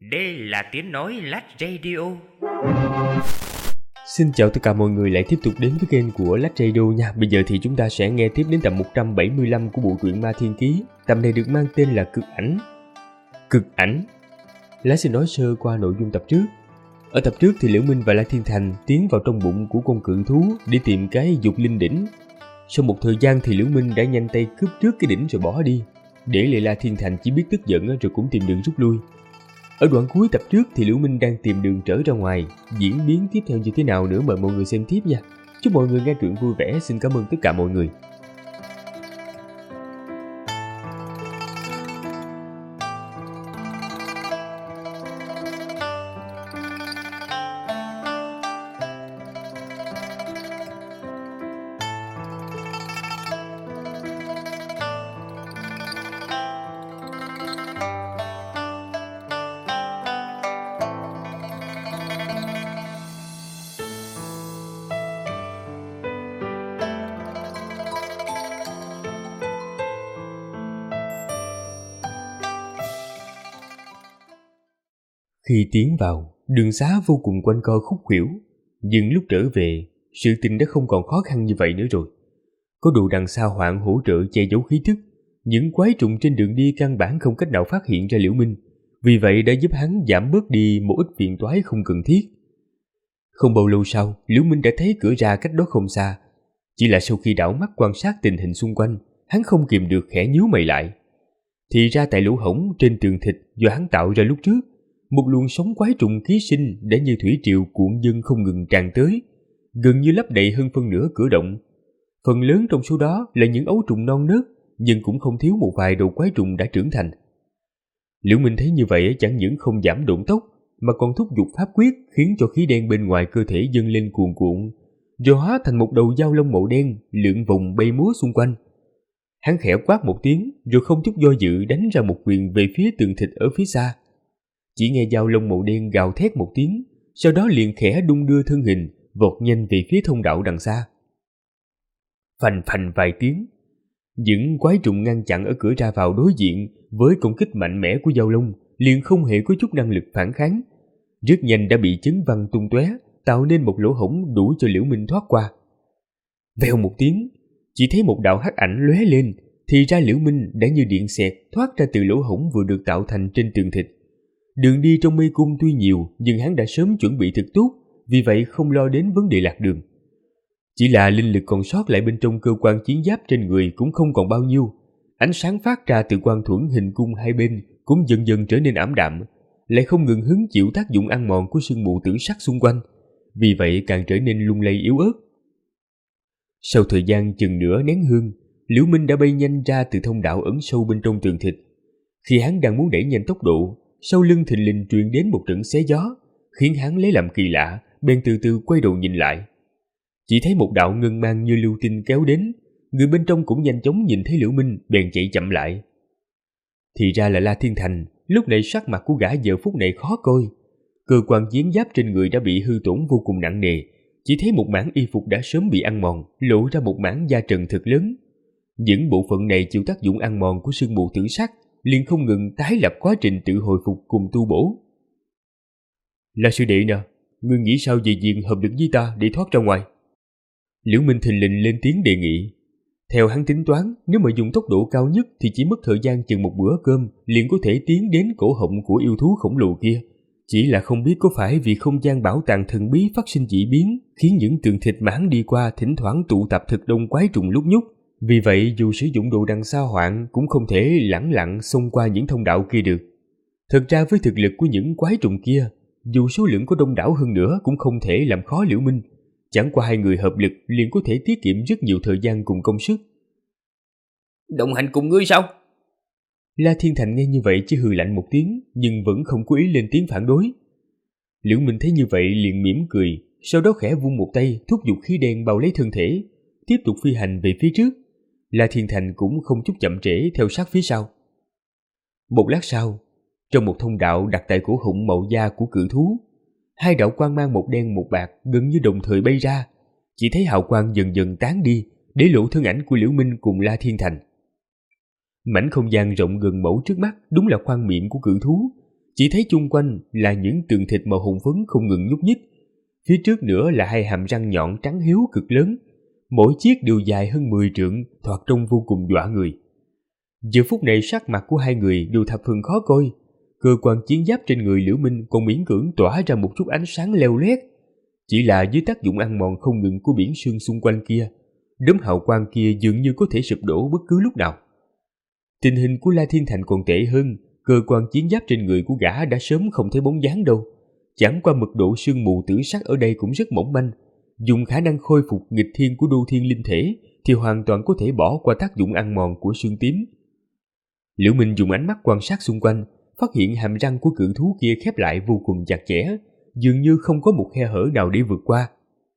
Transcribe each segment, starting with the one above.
Đây là tiếng nói Lách Radio. Xin chào tất cả mọi người lại tiếp tục đến với kênh của Lách Radio nha. Bây giờ thì chúng ta sẽ nghe tiếp đến tập 175 của bộ truyện Ma Thiên Ký. Tập này được mang tên là Cực Ảnh. Cực Ảnh. Lát xin nói sơ qua nội dung tập trước. Ở tập trước thì Liễu Minh và La Thiên Thành tiến vào trong bụng của con cự thú để tìm cái dục linh đỉnh. Sau một thời gian thì Liễu Minh đã nhanh tay cướp trước cái đỉnh rồi bỏ đi, để lại La Thiên Thành chỉ biết tức giận rồi cũng tìm đường rút lui. Ở đoạn cuối tập trước thì Liễu Minh đang tìm đường trở ra ngoài. Diễn biến tiếp theo như thế nào nữa mời mọi người xem tiếp nha. Chúc mọi người nghe truyện vui vẻ. Xin cảm ơn tất cả mọi người. Khi tiến vào, đường xá vô cùng quanh co khúc khuỷu, nhưng lúc trở về, sự tình đã không còn khó khăn như vậy nữa rồi. Có đồ đằng xa hoạn hỗ trợ che giấu khí tức, những quái trùng trên đường đi căn bản không cách nào phát hiện ra Liễu Minh, vì vậy đã giúp hắn giảm bớt đi một ít phiền toái không cần thiết. Không bao lâu sau, Liễu Minh đã thấy cửa ra cách đó không xa. Chỉ là sau khi đảo mắt quan sát tình hình xung quanh, hắn không kìm được khẽ nhíu mày lại. Thì ra tại lỗ hổng trên tường thịt do hắn tạo ra lúc trước, một luồng sóng quái trùng ký sinh đã như thủy triều cuộn dâng không ngừng tràn tới, gần như lấp đầy hơn phân nửa cửa động. Phần lớn trong số đó là những ấu trùng non nớt, nhưng cũng không thiếu một vài đầu quái trùng đã trưởng thành. Liễu Minh thấy như vậy chẳng những không giảm độn tốc, mà còn thúc giục pháp quyết khiến cho khí đen bên ngoài cơ thể dâng lên cuồn cuộn, rồi hóa thành một đầu dao lông màu đen lượn vòng bay múa xung quanh. Hắn khẽ quát một tiếng, rồi không chút do dự đánh ra một quyền về phía tường thịt ở phía xa. Chỉ nghe dao lông màu đen gào thét một tiếng, sau đó liền khẽ đung đưa thân hình, vọt nhanh về phía thông đạo đằng xa. Phành phành vài tiếng, những quái trùng ngăn chặn ở cửa ra vào đối diện với công kích mạnh mẽ của dao lông liền không hề có chút năng lực phản kháng, rất nhanh đã bị chấn văng tung tóe, tạo nên một lỗ hổng đủ cho Liễu Minh thoát qua. Vèo một tiếng, chỉ thấy một đạo hắc ảnh lóe lên, thì ra Liễu Minh đã như điện xẹt thoát ra từ lỗ hổng vừa được tạo thành trên tường thịt. Đường đi trong mê cung tuy nhiều, nhưng hắn đã sớm chuẩn bị thật tốt, vì vậy không lo đến vấn đề lạc đường. Chỉ là linh lực còn sót lại bên trong cơ quan chiến giáp trên người cũng không còn bao nhiêu. Ánh sáng phát ra từ quan thuẫn hình cung hai bên cũng dần dần trở nên ảm đạm, lại không ngừng hứng chịu tác dụng ăn mòn của sương mù tử sắc xung quanh, vì vậy càng trở nên lung lay yếu ớt. Sau thời gian chừng nửa nén hương, Liễu Minh đã bay nhanh ra từ thông đạo ẩn sâu bên trong tường thịt. Khi hắn đang muốn đẩy nhanh tốc độ, sau lưng thình lình truyền đến một trận xé gió, khiến hắn lấy làm kỳ lạ, bèn từ từ quay đầu nhìn lại. Chỉ thấy một đạo ngân mang như lưu tinh kéo đến, người bên trong cũng nhanh chóng nhìn thấy Liễu Minh, bèn chạy chậm lại. Thì ra là La Thiên Thành. Lúc này sắc mặt của gã giờ phút này khó coi, cơ quan chiến giáp trên người đã bị hư tổn vô cùng nặng nề, chỉ thấy một mảng y phục đã sớm bị ăn mòn, lộ ra một mảng da trần thật lớn. Những bộ phận này chịu tác dụng ăn mòn của sương mù tử sắc, liền không ngừng tái lập quá trình tự hồi phục cùng tu bổ. Là sư đệ nè, ngươi nghĩ sao về việc hợp lực với ta để thoát ra ngoài? Liễu Minh thình lình lên tiếng đề nghị. Theo hắn tính toán, nếu mà dùng tốc độ cao nhất thì chỉ mất thời gian chừng một bữa cơm liền có thể tiến đến cổ họng của yêu thú khổng lồ kia. Chỉ là không biết có phải vì không gian bảo tàng thần bí phát sinh dị biến, khiến những tường thịt mà hắn đi qua thỉnh thoảng tụ tập thực đông quái trùng lúc nhúc. Vì vậy dù sử dụng đồ đằng xa hoạn cũng không thể lẳng lặng xông qua những thông đạo kia được. Thật ra với thực lực của những quái trùng kia, dù số lượng có đông đảo hơn nữa cũng không thể làm khó Liễu Minh. Chẳng qua hai người hợp lực liền có thể tiết kiệm rất nhiều thời gian cùng công sức. Đồng hành cùng ngươi sao? La Thiên Thành nghe như vậy chỉ hừ lạnh một tiếng, nhưng vẫn không có ý lên tiếng phản đối. Liễu Minh thấy như vậy liền mỉm cười, sau đó khẽ vung một tay thúc giục khí đen bao lấy thân thể, tiếp tục phi hành về phía trước. La Thiên Thành cũng không chút chậm trễ theo sát phía sau. Một lát sau, trong một thông đạo đặt tại cổ họng màu da của cự thú, hai đạo quang mang một đen một bạc gần như đồng thời bay ra. Chỉ thấy hào quang dần dần tán đi, để lộ thân ảnh của Liễu Minh cùng La Thiên Thành. Mảnh không gian rộng gần mẫu trước mắt đúng là khoang miệng của cự thú, chỉ thấy chung quanh là những tượng thịt màu hồng phấn không ngừng nhúc nhích. Phía trước nữa là hai hàm răng nhọn trắng hiếu cực lớn, mỗi chiếc đều dài hơn 10 trượng, thoạt trông vô cùng dọa người. Giờ phút này sắc mặt của hai người đều thập phần khó coi. Cơ quan chiến giáp trên người Liễu Minh còn miễn cưỡng tỏa ra một chút ánh sáng leo lét. Chỉ là dưới tác dụng ăn mòn không ngừng của biển sương xung quanh kia, đốm hào quang kia dường như có thể sụp đổ bất cứ lúc nào. Tình hình của La Thiên Thành còn tệ hơn, cơ quan chiến giáp trên người của gã đã sớm không thấy bóng dáng đâu. Chẳng qua mật độ sương mù tử sắc ở đây cũng rất mỏng manh, dùng khả năng khôi phục nghịch thiên của đô thiên linh thể thì hoàn toàn có thể bỏ qua tác dụng ăn mòn của sương tím. Liễu Minh dùng ánh mắt quan sát xung quanh, phát hiện hàm răng của cự thú kia khép lại vô cùng chặt chẽ, dường như không có một khe hở nào để vượt qua.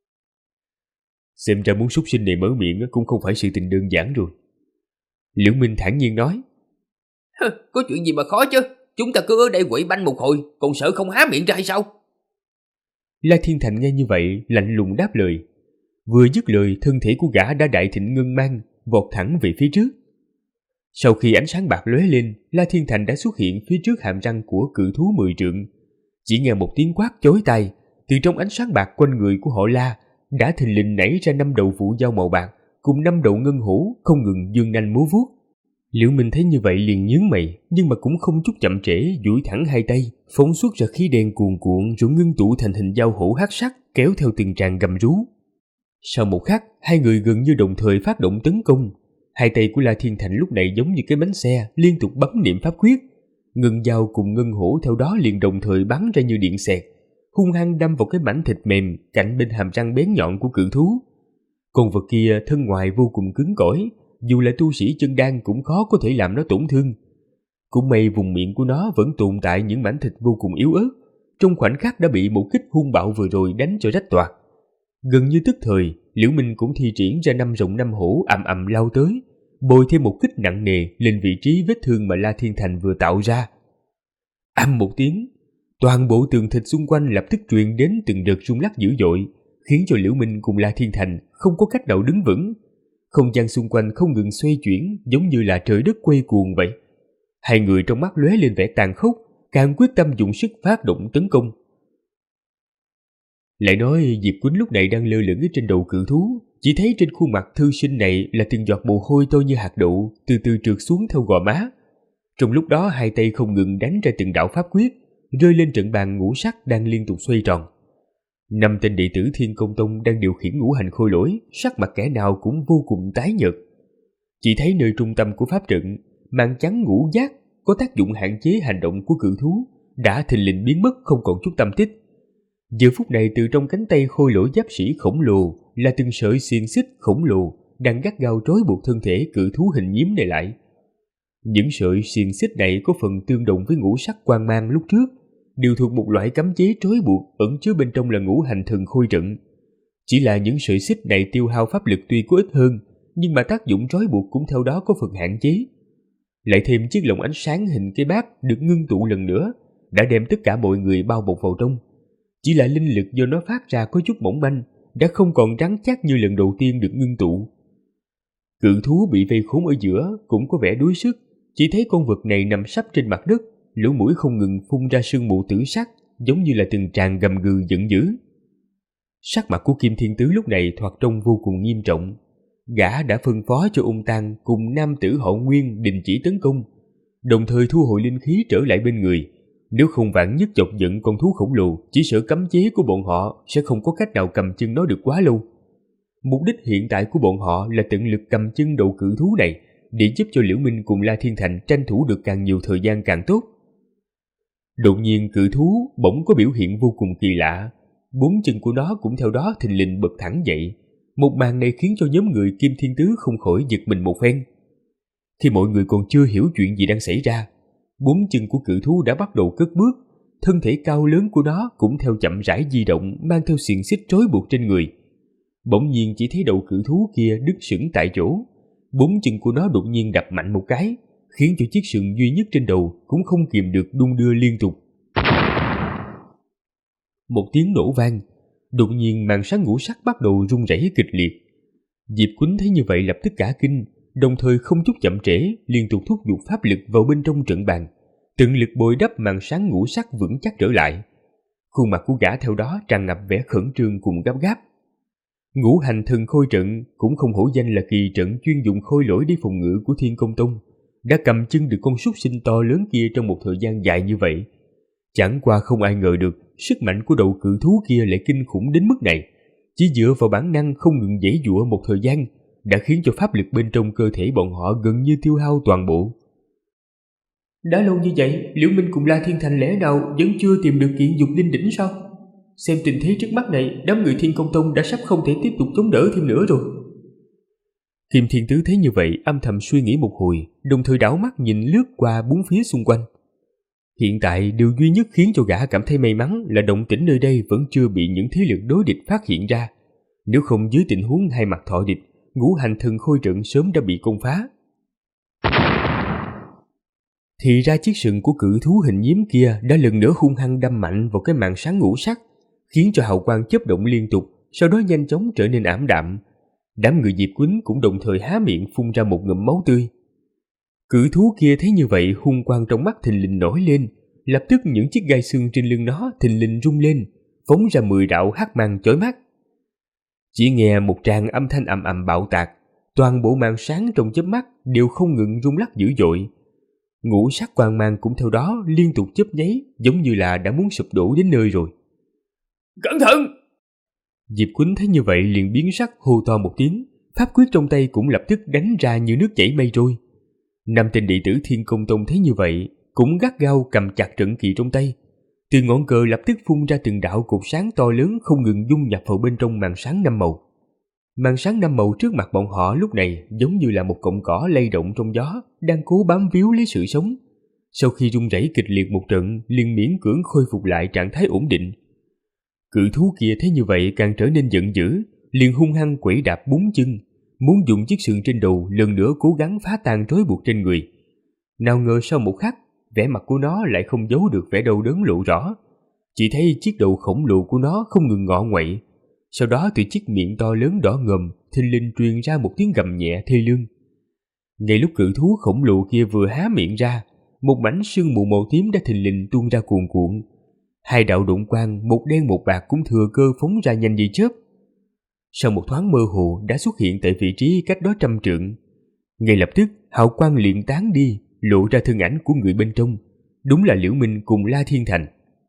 Xem ra muốn súc sinh này mở miệng cũng không phải sự tình đơn giản rồi. Liễu Minh thản nhiên nói. Có chuyện gì mà khó chứ? Chúng ta cứ ở đây quậy banh một hồi, còn sợ không há miệng ra hay sao? La Thiên Thành nghe như vậy lạnh lùng đáp lời. Vừa dứt lời, thân thể của gã đã đại thịnh ngân mang, vọt thẳng về phía trước. Sau khi ánh sáng bạc lóe lên, La Thiên Thành đã xuất hiện phía trước hàm răng của cự thú 10 trượng. Chỉ nghe một tiếng quát chói tai, từ trong ánh sáng bạc quanh người của họ La đã thình lình nảy ra 5 đầu vụ dao màu bạc cùng 5 đầu ngân hổ không ngừng dương nanh múa vuốt. Liễu Minh thấy như vậy liền nhướng mày, nhưng mà cũng không chút chậm trễ, duỗi thẳng hai tay, phóng xuất ra khí đen cuồn cuộn rồi ngưng tụ thành hình dao hổ hắc sắc, kéo theo từng tràng gầm rú. Sau một khắc, hai người gần như đồng thời phát động tấn công. Hai tay của La Thiên Thành lúc này giống như cái bánh xe, liên tục bấm niệm pháp quyết. Ngân dao cùng ngân hổ theo đó liền đồng thời bắn ra như điện xẹt, hung hăng đâm vào cái mảnh thịt mềm cạnh bên hàm răng bén nhọn của cự thú. Con vật kia thân ngoài vô cùng cứng cỏi, dù là tu sĩ chân đan cũng khó có thể làm nó tổn thương. Cũng may vùng miệng của nó vẫn tồn tại những mảnh thịt vô cùng yếu ớt, trong khoảnh khắc đã bị một kích hung bạo vừa rồi đánh cho rách toạc. Gần như tức thời, Liễu Minh cũng thi triển ra 5 rồng 5 hổ ầm ầm lao tới, bồi thêm một kích nặng nề lên vị trí vết thương mà La Thiên Thành vừa tạo ra. Ầm một tiếng, toàn bộ tường thịt xung quanh lập tức truyền đến từng đợt rung lắc dữ dội, khiến cho Liễu Minh cùng La Thiên Thành không có cách nào đứng vững. Không gian xung quanh không ngừng xoay chuyển, giống như là trời đất quay cuồng vậy. Hai người trong mắt lóe lên vẻ tàn khốc, càng quyết tâm dùng sức phát động tấn công. Lại nói Diệp Quýnh lúc này đang lơ lửng ở trên đầu cự thú, chỉ thấy trên khuôn mặt thư sinh này là từng giọt mồ hôi to như hạt đậu từ từ trượt xuống theo gò má. Trong lúc đó hai tay không ngừng đánh ra từng đạo pháp quyết, rơi lên trận bàn ngũ sắc đang liên tục xoay tròn. 5 tên đệ tử Thiên Công Tông đang điều khiển ngũ hành khôi lỗi, sắc mặt kẻ nào cũng vô cùng tái nhợt. Chỉ thấy nơi trung tâm của pháp trận, màn trắng ngũ giác có tác dụng hạn chế hành động của cự thú đã thình lình biến mất không còn chút tâm tích. Giờ phút này từ trong cánh tay khôi lỗi giáp sĩ khổng lồ là từng sợi xiềng xích khổng lồ đang gắt gao trói buộc thân thể cự thú hình nhím này lại. Những sợi xiềng xích này có phần tương đồng với ngũ sắc quang mang lúc trước, đều thuộc một loại cấm chế trói buộc ẩn chứa bên trong là ngũ hành thần khôi trận. Chỉ là những sợi xích này tiêu hao pháp lực tuy có ít hơn, nhưng mà tác dụng trói buộc cũng theo đó có phần hạn chế. Lại thêm chiếc lồng ánh sáng hình cái bát được ngưng tụ lần nữa, đã đem tất cả mọi người bao bọc vào trong. Chỉ là linh lực do nó phát ra có chút mỏng manh, đã không còn rắn chắc như lần đầu tiên được ngưng tụ. Cự thú bị vây khốn ở giữa cũng có vẻ đuối sức, chỉ thấy con vật này nằm sấp trên mặt đất, lỗ mũi không ngừng phun ra sương mù tử sắc, giống như là từng tràng gầm gừ giận dữ. Sắc mặt của Kim Thiên Tứ lúc này thoạt trông vô cùng nghiêm trọng. Gã đã phân phó cho Ung Tăng cùng nam tử họ Nguyên đình chỉ tấn công, đồng thời thu hồi linh khí trở lại bên người. Nếu không vạn nhất chọc giận con thú khổng lồ, chỉ sợ cấm chế của bọn họ sẽ không có cách nào cầm chân nó được quá lâu. Mục đích hiện tại của bọn họ là tận lực cầm chân đầu cự thú này, để giúp cho Liễu Minh cùng La Thiên Thành tranh thủ được càng nhiều thời gian càng tốt. Đột nhiên cự thú bỗng có biểu hiện vô cùng kỳ lạ, 4 chân của nó cũng theo đó thình lình bật thẳng dậy. Một màn này khiến cho nhóm người Kim Thiên Tứ không khỏi giật mình một phen. Khi mọi người còn chưa hiểu chuyện gì đang xảy ra, 4 chân của cự thú đã bắt đầu cất bước, thân thể cao lớn của nó cũng theo chậm rãi di động, mang theo xiềng xích trói buộc trên người. Bỗng nhiên chỉ thấy đầu cự thú kia đứng sững tại chỗ, 4 chân của nó đột nhiên đập mạnh một cái, khiến cho chiếc sừng duy nhất trên đầu cũng không kìm được đung đưa liên tục. Một tiếng nổ vang, đột nhiên màn sáng ngũ sắc bắt đầu rung rẩy kịch liệt. Diệp Quýnh thấy như vậy lập tức cả kinh, đồng thời không chút chậm trễ liên tục thúc giục pháp lực vào bên trong trận bàn, tận lực bồi đắp màn sáng ngũ sắc vững chắc trở lại. Khuôn mặt của gã theo đó tràn ngập vẻ khẩn trương cùng gấp gáp. Ngũ hành thần khôi trận cũng không hổ danh là kỳ trận chuyên dụng khôi lỗi để phòng ngự của Thiên Công Tông, đã cầm chân được con súc sinh to lớn kia trong một thời gian dài như vậy. Chẳng qua không ai ngờ được sức mạnh của đầu cự thú kia lại kinh khủng đến mức này. Chỉ dựa vào bản năng không ngừng giãy giụa một thời gian đã khiến cho pháp lực bên trong cơ thể bọn họ gần như tiêu hao toàn bộ. Đã lâu như vậy, Liễu Minh cùng La Thiên Thành lẽ nào vẫn chưa tìm được kiện dục linh đỉnh sao? Xem tình thế trước mắt này, đám người Thiên Công Tông đã sắp không thể tiếp tục chống đỡ thêm nữa rồi. Kim Thiên Tứ thấy như vậy, âm thầm suy nghĩ một hồi, đồng thời đảo mắt nhìn lướt qua bốn phía xung quanh. Hiện tại điều duy nhất khiến cho gã cảm thấy may mắn là động tĩnh nơi đây vẫn chưa bị những thế lực đối địch phát hiện ra. Nếu không dưới tình huống hai mặt thọ địch, ngũ hành thần khôi trận sớm đã bị công phá. Thì ra chiếc sừng của cự thú hình nhím kia đã lần nữa hung hăng đâm mạnh vào cái màn sáng ngũ sắc, khiến cho hào quang chớp động liên tục, sau đó nhanh chóng trở nên ảm đạm. Đám người Diệp Quýnh cũng đồng thời há miệng phun ra một ngụm máu tươi. Cự thú kia thấy như vậy, hung quang trong mắt thình lình nổi lên, lập tức những chiếc gai xương trên lưng nó thình lình rung lên, phóng ra 10 đạo hắc mang chói mắt. Chỉ nghe một tràng âm thanh ầm ầm bạo tạc, toàn bộ màn sáng trong chớp mắt đều không ngừng rung lắc dữ dội. Ngũ sắc quang mang cũng theo đó liên tục chớp nháy, giống như là đã muốn sụp đổ đến nơi rồi. Cẩn thận! Diệp Quýnh thấy như vậy liền biến sắc hô to một tiếng, pháp quyết trong tay cũng lập tức đánh ra như nước chảy mây trôi. 5 tên đệ tử Thiên Công Tông thấy như vậy cũng gắt gao cầm chặt trận kỳ trong tay. Từ ngọn cờ lập tức phun ra từng đạo cột sáng to lớn không ngừng dung nhập vào bên trong màn sáng 5 màu. Màn sáng 5 màu trước mặt bọn họ lúc này giống như là một cọng cỏ lay động trong gió, đang cố bám víu lấy sự sống. Sau khi rung rẩy kịch liệt một trận, liền miễn cưỡng khôi phục lại trạng thái ổn định. Cự thú kia thấy như vậy càng trở nên giận dữ, liền hung hăng quẩy đạp 4 chân, muốn dùng chiếc sừng trên đầu lần nữa cố gắng phá tan trói buộc trên người. Nào ngờ sau một khắc, vẻ mặt của nó lại không giấu được vẻ đau đớn lộ rõ. Chỉ thấy chiếc đầu khổng lồ của nó không ngừng ngọ nguậy. Sau đó từ chiếc miệng to lớn đỏ ngòm thình lình truyền ra một tiếng gầm nhẹ thê lương. Ngay lúc cự thú khổng lồ kia vừa há miệng ra, một mảnh sương mù màu tím đã thình lình tuôn ra cuồn cuộn. 2 đạo độn quang, một đen một bạc cũng thừa cơ phóng ra nhanh như chớp. Sau một thoáng mơ hồ đã xuất hiện tại vị trí cách đó 100 trượng. Ngay lập tức hào quang liền tán đi, lộ ra thân ảnh của người bên trong. Đúng là Liễu Minh cùng La Thiên Thành.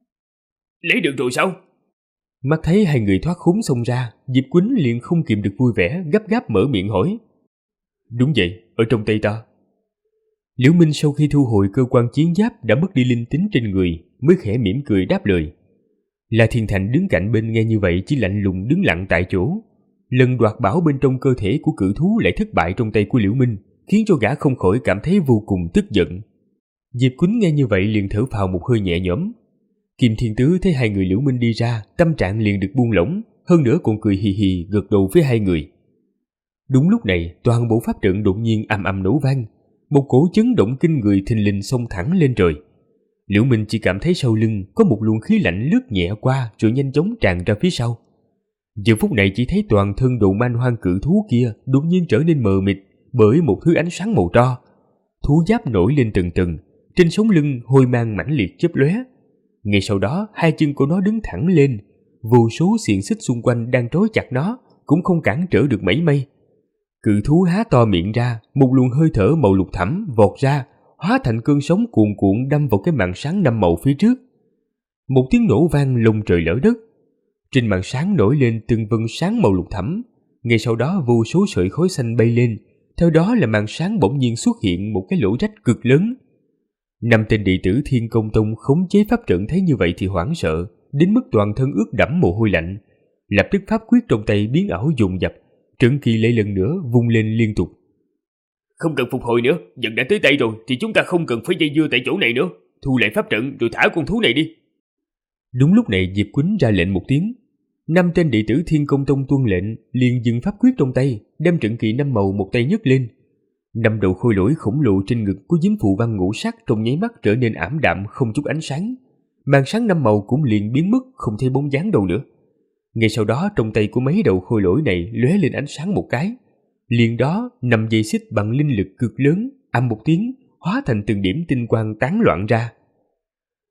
Lấy được rồi sao? Mắt thấy hai người thoát khốn xông ra, Diệp Quýnh liền không kìm được vui vẻ, gấp gáp mở miệng hỏi. Đúng vậy, ở trong tay ta. Liễu Minh sau khi thu hồi cơ quan chiến giáp đã mất đi linh tính trên người, mới khẽ mỉm cười đáp lời. La Thiên Thành đứng cạnh bên nghe như vậy chỉ lạnh lùng đứng lặng tại chỗ. Lần đoạt bảo bên trong cơ thể của cự thú lại thất bại trong tay của Liễu Minh, khiến cho gã không khỏi cảm thấy vô cùng tức giận. Diệp Quýnh nghe như vậy liền thở phào một hơi nhẹ nhõm. Kim Thiên Tứ thấy hai người Liễu Minh đi ra, tâm trạng liền được buông lỏng, hơn nữa còn cười hì hì gật đầu với hai người. Đúng lúc này, toàn bộ pháp trận đột nhiên ầm ầm nổ vang, một cỗ chấn động kinh người thình lình xông thẳng lên trời. Liễu Minh chỉ cảm thấy sau lưng có một luồng khí lạnh lướt nhẹ qua rồi nhanh chóng tràn ra phía sau. Giờ phút này chỉ thấy toàn thân đồ man hoang cự thú kia đột nhiên trở nên mờ mịt bởi một thứ ánh sáng màu tro. Thú giáp nổi lên từng tầng, trên sống lưng hôi mang mãnh liệt chớp lóe. Ngay sau đó, hai chân của nó đứng thẳng lên, vô số xiềng xích xung quanh đang trói chặt nó cũng không cản trở được mảy may. Cự thú há to miệng ra, một luồng hơi thở màu lục thẳm vọt ra, hóa thành cơn sóng cuồn cuộn đâm vào cái màn sáng 5 màu phía trước. Một tiếng nổ vang lồng trời lở đất. Trên màn sáng nổi lên từng vân sáng màu lục thẫm, ngay sau đó vô số sợi khói xanh bay lên, theo đó là màn sáng bỗng nhiên xuất hiện một cái lỗ rách cực lớn. 5 tên đệ tử Thiên Công Tông khống chế pháp trận thấy như vậy thì hoảng sợ, đến mức toàn thân ướt đẫm mồ hôi lạnh, lập tức pháp quyết trong tay biến ảo dồn dập, trận kỳ lại lần nữa vung lên liên tục. Không cần phục hồi nữa, giận đã tới tay rồi thì chúng ta không cần phải dây dưa tại chỗ này nữa, thu lại pháp trận rồi thả con thú này đi. Đúng lúc này Diệp Quýnh ra lệnh một tiếng, 5 tên đệ tử Thiên Công Tông tuân lệnh, liền dừng pháp quyết trong tay, đem trận kỳ 5 màu một tay nhấc lên. 5 đầu khôi lỗi khổng lồ trên ngực của dính phù văn ngũ sắc trong nháy mắt trở nên ảm đạm không chút ánh sáng, màn sáng 5 màu cũng liền biến mất không thấy bóng dáng đâu nữa. Ngay sau đó trong tay của mấy đầu khôi lỗi này lóe lên ánh sáng một cái, liền đó 5 dây xích bằng linh lực cực lớn ầm một tiếng hóa thành từng điểm tinh quang tán loạn ra,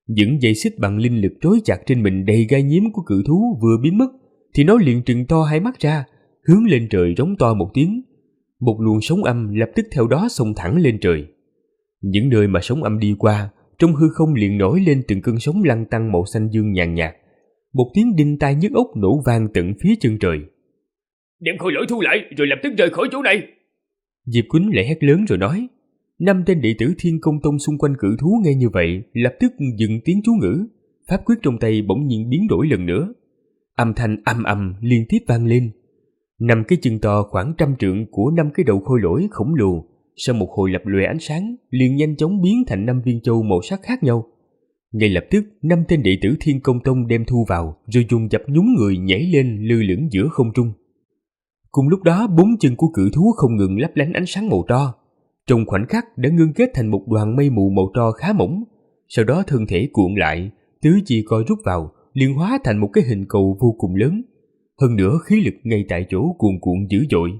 Những dây xích bằng linh lực trói chặt trên mình đầy gai nhím của cự thú vừa biến mất, thì nó liền trừng to hai mắt ra, hướng lên trời rống to một tiếng. Một luồng sóng âm lập tức theo đó xông thẳng lên trời. Những nơi mà sóng âm đi qua, trong hư không liền nổi lên từng cơn sóng lăn tăn màu xanh dương nhàn nhạt. Một tiếng đinh tai nhức óc nổ vang tận phía chân trời. Đem khôi lỗi thu lại rồi lập tức rời khỏi chỗ này. Diệp Quýnh lại hét lớn rồi nói. 5 tên đệ tử Thiên Công Tông xung quanh cự thú nghe như vậy, lập tức dừng tiếng chú ngữ. Pháp quyết trong tay bỗng nhiên biến đổi lần nữa. Âm thanh ầm ầm liên tiếp vang lên. 5 cái chân to khoảng 100 trượng của 5 cái đầu khôi lỗi khổng lồ, sau một hồi lập lòe ánh sáng, liền nhanh chóng biến thành 5 viên châu màu sắc khác nhau. Ngay lập tức, 5 tên đệ tử Thiên Công Tông đem thu vào, rồi dùng dập nhúng người nhảy lên lơ lửng giữa không trung. Cùng lúc đó, 4 chân của cự thú không ngừng lấp lánh ánh sáng màu tro. Trong khoảnh khắc đã ngưng kết thành một đoàn mây mù màu tro khá mỏng. Sau đó thân thể cuộn lại, tứ chi co rút vào, liền hóa thành một cái hình cầu vô cùng lớn. Hơn nữa khí lực ngay tại chỗ cuồn cuộn dữ dội.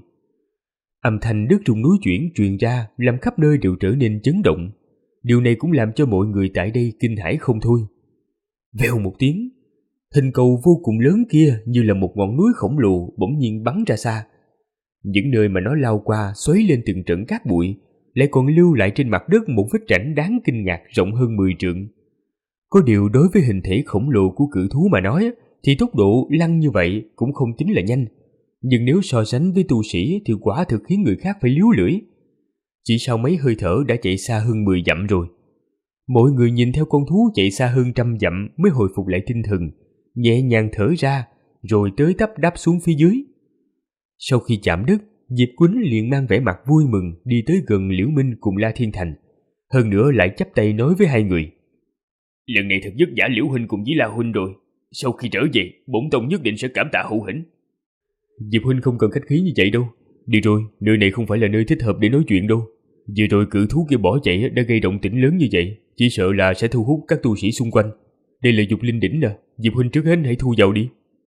Âm thanh đất rung núi chuyển truyền ra, làm khắp nơi đều trở nên chấn động. Điều này cũng làm cho mọi người tại đây kinh hãi không thôi. Vèo một tiếng, hình cầu vô cùng lớn kia như là một ngọn núi khổng lồ bỗng nhiên bắn ra xa. Những nơi mà nó lao qua xoáy lên từng trận cát bụi, lại còn lưu lại trên mặt đất một vết rãnh đáng kinh ngạc rộng hơn 10 trượng. Có điều đối với hình thể khổng lồ của cự thú mà nói, thì tốc độ lăn như vậy cũng không tính là nhanh. Nhưng nếu so sánh với tu sĩ thì quả thực khiến người khác phải líu lưỡi. Chỉ sau mấy hơi thở đã chạy xa hơn 10 dặm rồi. Mọi người nhìn theo con thú chạy xa hơn 100 dặm mới hồi phục lại tinh thần, nhẹ nhàng thở ra, rồi tới tấp đáp xuống phía dưới. Sau khi chạm đất, Diệp Quýnh liền mang vẻ mặt vui mừng đi tới gần Liễu Minh cùng La Thiên Thành. Hơn nữa lại chắp tay nói với hai người. Lần này thật vất vả Liễu huynh cùng với La huynh rồi. Sau khi trở về, bổn tông nhất định sẽ cảm tạ hữu hĩnh. Diệp huynh không cần khách khí như vậy đâu. Đi rồi, nơi này không phải là nơi thích hợp để nói chuyện đâu. Vừa rồi cự thú kia bỏ chạy đã gây động tĩnh lớn như vậy, chỉ sợ là sẽ thu hút các tu sĩ xung quanh. Đây là dục linh đỉnh nè, Diệp huynh trước hết hãy thu vào đi.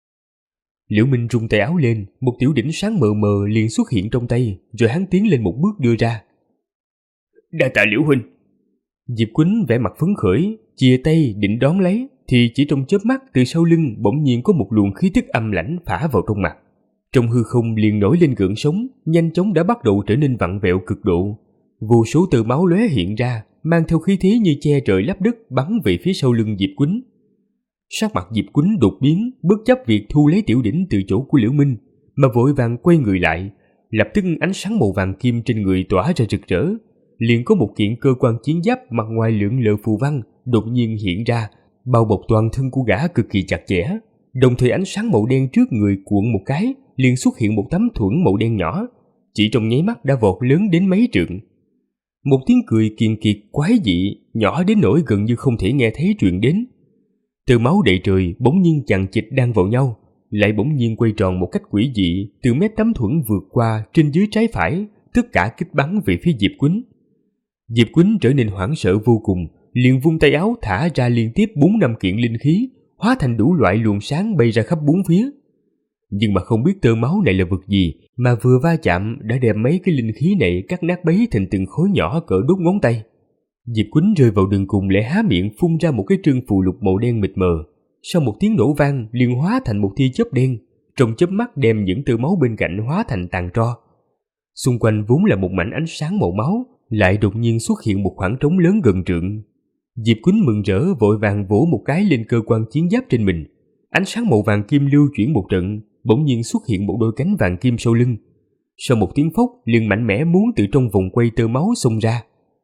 Liễu Minh rung tay áo lên, một tiểu đỉnh sáng mờ mờ liền xuất hiện trong tay, rồi hắn tiến lên một bước đưa ra. Đa tạ Liễu huynh. Diệp Quýnh vẻ mặt phấn khởi, chìa tay định đón lấy, thì chỉ trong chớp mắt từ sau lưng bỗng nhiên có một luồng khí tức âm lãnh phả vào trong mặt. Trong hư không liền nổi lên gợn sóng, nhanh chóng đã bắt đầu trở nên vặn vẹo cực độ. Vô số tơ máu lóe hiện ra, mang theo khí thế như che trời lấp đất bắn về phía sau lưng Diệp Quýnh. Sắc mặt Diệp Quýnh đột biến, bất chấp việc thu lấy tiểu đỉnh từ chỗ của Liễu Minh, mà vội vàng quay người lại. Lập tức ánh sáng màu vàng kim trên người tỏa ra rực rỡ, liền có một kiện cơ quan chiến giáp mặt ngoài lượn lờ phù văn đột nhiên hiện ra, bao bọc toàn thân của gã cực kỳ chặt chẽ. Đồng thời ánh sáng màu đen trước người cuộn một cái, liền xuất hiện một tấm thuẫn màu đen nhỏ, chỉ trong nháy mắt đã vọt lớn đến mấy trượng. Một tiếng cười kiên kiệt quái dị, nhỏ đến nỗi gần như không thể nghe thấy truyền đến. Từ máu đầy trời bỗng nhiên chằng chịt đan vào nhau, lại bỗng nhiên quay tròn một cách quỷ dị, từ mép tấm thuẫn vượt qua trên dưới trái phải, tất cả kích bắn về phía Diệp Quýnh. Diệp Quýnh trở nên hoảng sợ vô cùng, liền vung tay áo thả ra liên tiếp 4-5 kiện linh khí, hóa thành đủ loại luồng sáng bay ra khắp bốn phía. Nhưng mà không biết tơ máu này là vật gì, mà vừa va chạm đã đem mấy cái linh khí này cắt nát bấy thành từng khối nhỏ cỡ đốt ngón tay. Diệp Quýnh rơi vào đường cùng lại há miệng phun ra một cái trương phù lục màu đen mịt mờ. Sau một tiếng nổ vang liền hóa thành một tia chớp đen, trong chớp mắt đem những tơ máu bên cạnh hóa thành tàn tro. Xung quanh vốn là một mảnh ánh sáng màu máu, lại đột nhiên xuất hiện một khoảng trống lớn gần trượng. Diệp Quýnh mừng rỡ vội vàng vỗ một cái lên cơ quan chiến giáp trên mình. Ánh sáng màu vàng kim lưu chuyển một trận, bỗng nhiên xuất hiện một đôi cánh vàng kim sau lưng. Sau một tiếng phốc, liền mạnh mẽ muốn từ trong vòng quay tơ máu xông ra.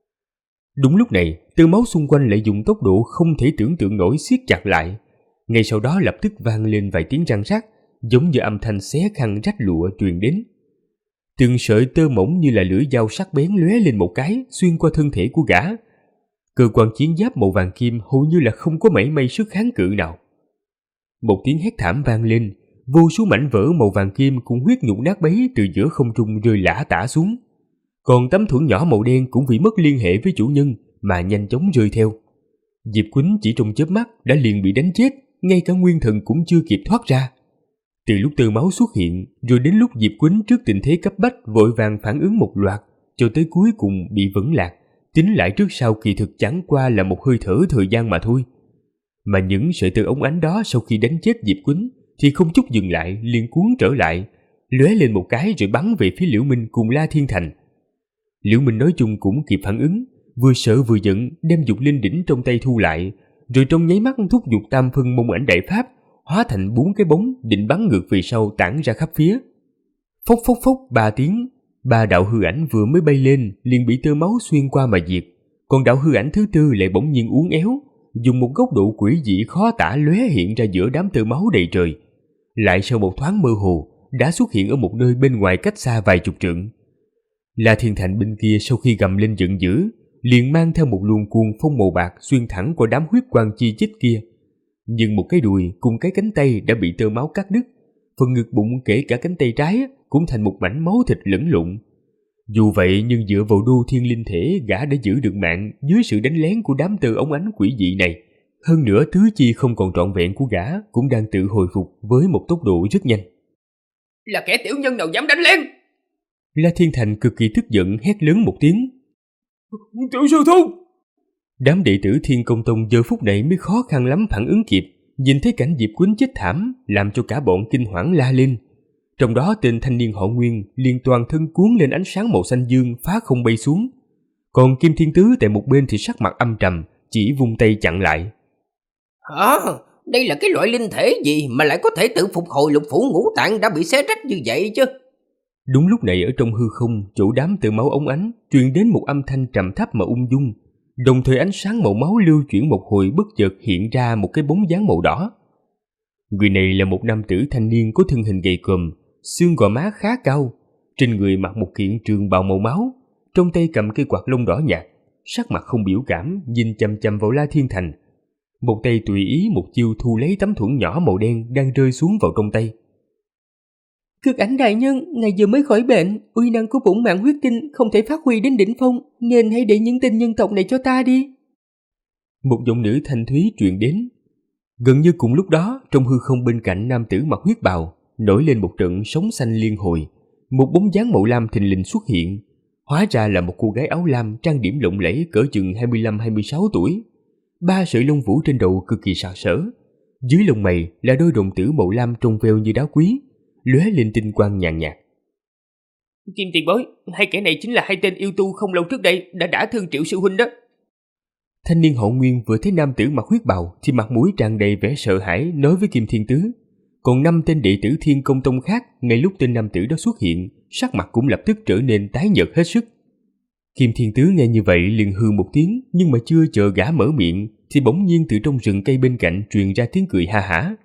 Đúng lúc này, tơ máu xung quanh lại dùng tốc độ không thể tưởng tượng nổi siết chặt lại. Ngay sau đó lập tức vang lên vài tiếng răng rắc, giống như âm thanh xé khăn rách lụa truyền đến. Từng sợi tơ mỏng như là lưỡi dao sắc bén lóe lên một cái, xuyên qua thân thể của gã. Cơ quan chiến giáp màu vàng kim hầu như là không có mảy may sức kháng cự nào. Một tiếng hét thảm vang lên, vô số mảnh vỡ màu vàng kim cùng huyết nhục nát bấy từ giữa không trung rơi lả tả xuống. Còn tấm thuẫn nhỏ màu đen cũng vì mất liên hệ với chủ nhân mà nhanh chóng rơi theo. Diệp Quýnh chỉ trong chớp mắt đã liền bị đánh chết, ngay cả nguyên thần cũng chưa kịp thoát ra. Từ lúc tơ máu xuất hiện, rồi đến lúc Diệp Quýnh trước tình thế cấp bách vội vàng phản ứng một loạt, cho tới cuối cùng bị vẫn lạc, Tính lại trước sau kỳ thực chẳng qua là một hơi thở thời gian mà thôi. Mà những sợi tơ óng ánh đó sau khi đánh chết Diệp Quýnh thì không chút dừng lại, liền cuốn trở lại, lóe lên một cái rồi bắn về phía Liễu Minh cùng La Thiên Thành. Liễu Minh nói chung cũng kịp phản ứng, vừa sợ vừa giận đem dục linh đỉnh trong tay thu lại, rồi trong nháy mắt thúc giục tam phân mông ảnh đại pháp, hóa thành 4 cái bóng định bắn ngược về sau tản ra khắp phía. Phốc phốc phốc 3 tiếng, 3 đạo hư ảnh vừa mới bay lên liền bị tơ máu xuyên qua mà diệt, còn đạo hư ảnh thứ tư lại bỗng nhiên uốn éo, dùng một góc độ quỷ dị khó tả lóe hiện ra giữa đám tơ máu đầy trời, lại sau một thoáng mơ hồ đã xuất hiện ở một nơi bên ngoài cách xa vài chục trượng. La Thiên Thành bên kia sau khi gầm lên giận dữ, liền mang theo một luồng cuồng phong màu bạc xuyên thẳng qua đám huyết quang chi chít kia. Nhưng một cái đùi cùng cái cánh tay đã bị tơ máu cắt đứt, phần ngực bụng kể cả cánh tay trái cũng thành một mảnh máu thịt lẫn lộn. Dù vậy nhưng dựa vào đô thiên linh thể, gã đã giữ được mạng dưới sự đánh lén của đám tơ ống ánh quỷ dị này. Hơn nữa tứ chi không còn trọn vẹn của gã cũng đang tự hồi phục với một tốc độ rất nhanh. Là kẻ tiểu nhân nào dám đánh lén? La Thiên Thành cực kỳ tức giận hét lớn một tiếng. Tiểu sư thúc! Đám đệ tử Thiên Công Tông giờ phút này mới khó khăn lắm phản ứng kịp, nhìn thấy cảnh Diệp Quýnh chết thảm làm cho cả bọn kinh hoảng la lên. Trong đó tên thanh niên họ Nguyên liền toàn thân cuốn lên ánh sáng màu xanh dương phá không bay xuống, còn Kim Thiên Tứ tại một bên thì sắc mặt âm trầm, chỉ vung tay chặn lại. Hả? Đây là cái loại linh thể gì mà lại có thể tự phục hồi lục phủ ngũ tạng đã bị xé rách như vậy chứ? Đúng lúc này ở trong hư không, chỗ đám tơ máu óng ánh truyền đến một âm thanh trầm thấp mà ung dung, đồng thời ánh sáng màu máu lưu chuyển một hồi bất chợt hiện ra một cái bóng dáng màu đỏ. Người này là một nam tử thanh niên có thân hình gầy còm, xương gò má khá cao, trên người mặc một kiện trường bào màu máu, trong tay cầm cây quạt lông đỏ nhạt, sắc mặt không biểu cảm nhìn chằm chằm vào La Thiên Thành. Một tay tùy ý một chiêu thu lấy tấm thuẫn nhỏ màu đen đang rơi xuống vào trong tay. Cực Ảnh đại nhân, ngài vừa mới khỏi bệnh, uy năng của bổn mạng huyết tinh không thể phát huy đến đỉnh phong, nên hãy để những tên nhân tộc này cho ta đi. Một giọng nữ thanh thúy truyền đến. Gần như cùng lúc đó, trong hư không bên cạnh nam tử mặc huyết bào nổi lên một trận sóng xanh liên hồi, một bóng dáng màu lam thình lình xuất hiện, hóa ra là một cô gái áo lam trang điểm lộng lẫy cỡ chừng 25-26 tuổi. 3 sợi lông vũ trên đầu cực kỳ sặc sỡ, dưới lông mày là đôi đồng tử màu lam trong veo như đá quý, lóe lên tinh quang nhàn nhạt. Kim tiền bối, hai kẻ này chính là hai tên yêu tu không lâu trước đây đã thương Triệu sư huynh đó. Thanh niên họ Nguyên vừa thấy nam tử mặc huyết bào thì mặt mũi tràn đầy vẻ sợ hãi nói với Kim Thiên Tứ. Còn 5 tên đệ tử Thiên Công Tông khác ngay lúc tên nam tử đó xuất hiện, sắc mặt cũng lập tức trở nên tái nhợt hết sức. Kim Thiên Tứ nghe như vậy liền hừ một tiếng, nhưng mà chưa chờ gã mở miệng thì bỗng nhiên từ trong rừng cây bên cạnh truyền ra tiếng cười ha hả.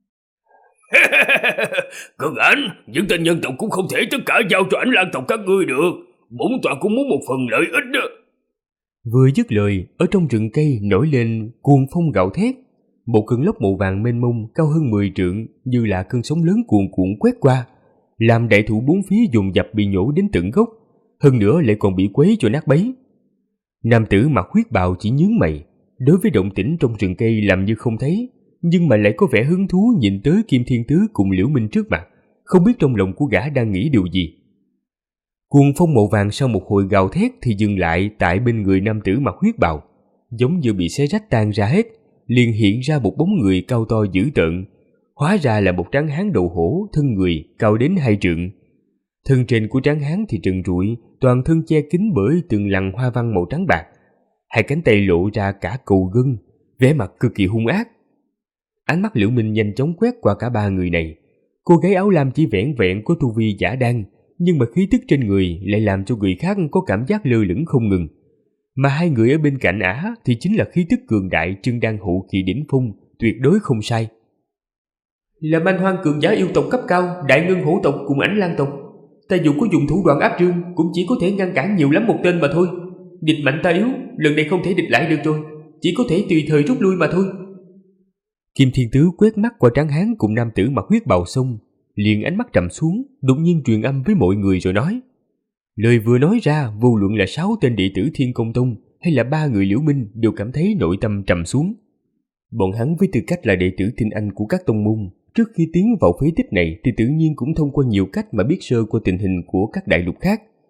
Cực Ảnh, những tên nhân tộc cũng không thể tất cả giao cho Ảnh Lang tộc các ngươi được. Bổn tọa cũng muốn một phần lợi ích đó. Vừa dứt lời, ở trong rừng cây nổi lên cuồng phong gào thét. Một cơn lốc màu vàng mênh mông cao hơn 10 trượng như là cơn sóng lớn cuồn cuộn quét qua, làm đại thụ bốn phía dồn dập bị nhổ đến tận gốc, hơn nữa lại còn bị quấy cho nát bấy. Nam tử mặc huyết bào chỉ nhướng mày, đối với động tĩnh trong rừng cây làm như không thấy, nhưng mà lại có vẻ hứng thú nhìn tới Kim Thiên Tứ cùng Liễu Minh trước mặt, không biết trong lòng của gã đang nghĩ điều gì. Cuồng phong màu vàng sau một hồi gào thét thì dừng lại tại bên người nam tử mặc huyết bào, giống như bị xé rách tan ra hết, liền hiện ra một bóng người cao to dữ tợn, hóa ra là một tráng hán đầu hổ, thân người cao đến 2 trượng. Thân trên của tráng hán thì trần trụi, toàn thân che kín bởi từng lằn hoa văn màu trắng bạc, hai cánh tay lộ ra cả cầu gân, vẻ mặt cực kỳ hung ác. Ánh mắt Liễu Minh nhanh chóng quét qua cả 3 người này. Cô gái áo lam chỉ vẻn vẹn có tu vi giả đan, nhưng mà khí tức trên người lại làm cho người khác có cảm giác lơ lửng không ngừng. Mà hai người ở bên cạnh ả thì chính là khí tức cường đại trưng đan hậu kỳ đỉnh phong, tuyệt đối không sai. Là Man Hoang cường giả yêu tộc cấp cao, Đại Ngân hổ tộc cùng Ảnh Lang tộc, ta dù có dùng thủ đoạn áp trương cũng chỉ có thể ngăn cản nhiều lắm một tên mà thôi. Địch mạnh ta yếu, lần này không thể địch lại được rồi, chỉ có thể tùy thời rút lui mà thôi. Kim Thiên Tứ quét mắt qua tráng hán cùng nam tử mặc huyết bào xong, liền ánh mắt trầm xuống, đột nhiên truyền âm với mọi người rồi nói. Lời vừa nói ra, vô luận là 6 tên đệ tử Thiên Công Tông hay là 3 người Liễu Minh đều cảm thấy nội tâm trầm xuống. Bọn hắn với tư cách là đệ tử tinh anh của các tông môn, trước khi tiến vào phế tích này thì tự nhiên cũng thông qua nhiều cách mà biết sơ qua tình hình của các đại lục khác.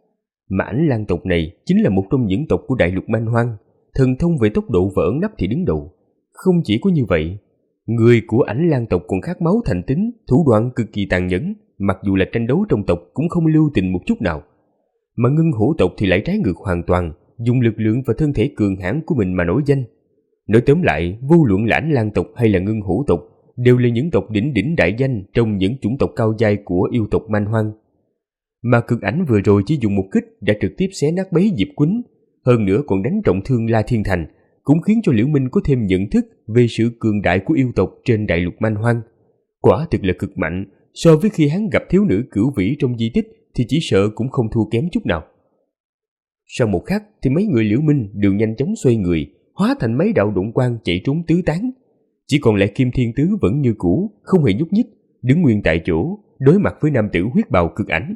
Mà Ảnh Lang tộc này chính là một trong những tộc của đại lục Man Hoang, thần thông về tốc độ và ẩn nấp thì đứng đầu. Không chỉ có như vậy, người của Ảnh Lang tộc còn khát máu thành tính, thủ đoạn cực kỳ tàn nhẫn, mặc dù là tranh đấu trong tộc cũng không lưu tình một chút nào. Mà Ngân Hổ tộc thì lại trái ngược hoàn toàn, dùng lực lượng và thân thể cường hãn của mình mà nổi danh. Nói tóm lại, vô luận là Ảnh Lang tộc hay là Ngân Hổ tộc đều là những tộc đỉnh đỉnh đại danh trong những chủng tộc cao giai của yêu tộc Man Hoang. Mà Cực Ảnh vừa rồi chỉ dùng một kích đã trực tiếp xé nát bấy Diệp Quýnh, hơn nữa còn đánh trọng thương La Thiên Thành, cũng khiến cho Liễu Minh có thêm nhận thức về sự cường đại của yêu tộc trên đại lục Man Hoang. Quả thực là cực mạnh, so với khi hắn gặp thiếu nữ Cửu Vĩ trong di tích thì chỉ sợ cũng không thua kém chút nào. Sau một khắc thì mấy người Liễu Minh đều nhanh chóng xoay người, hóa thành mấy đạo độn quang chạy trốn tứ tán. Chỉ còn lại Kim Thiên Tứ vẫn như cũ, không hề nhúc nhích, đứng nguyên tại chỗ, đối mặt với nam tử huyết bào Cực Ảnh.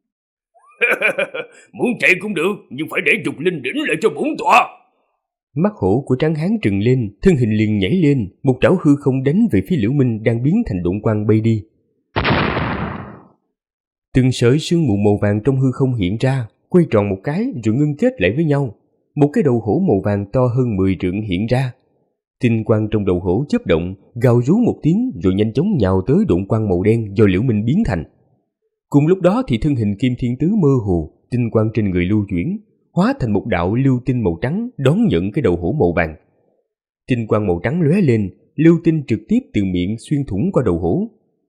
Muốn chạy cũng được, nhưng phải để Dục Linh đỉnh lại cho bổn tọa. Mắt hổ của Tráng Hán trừng lên, thân hình liền nhảy lên, một trảo hư không đánh về phía Liễu Minh đang biến thành độn quang bay đi. Từng sợi sương mù màu vàng trong hư không hiện ra, quay tròn một cái rồi ngưng kết lại với nhau. Một cái đầu hổ màu vàng to hơn 10 trượng hiện ra. Tinh quang trong đầu hổ chớp động, gào rú một tiếng rồi nhanh chóng nhào tới độn quang màu đen do Liễu Minh biến thành. Cùng lúc đó thì thân hình Kim Thiên Tứ mơ hồ, tinh quang trên người lưu chuyển, hóa thành một đạo lưu tinh màu trắng đón nhận cái đầu hổ màu vàng. Tinh quang màu trắng lóe lên, lưu tinh trực tiếp từ miệng xuyên thủng qua đầu hổ.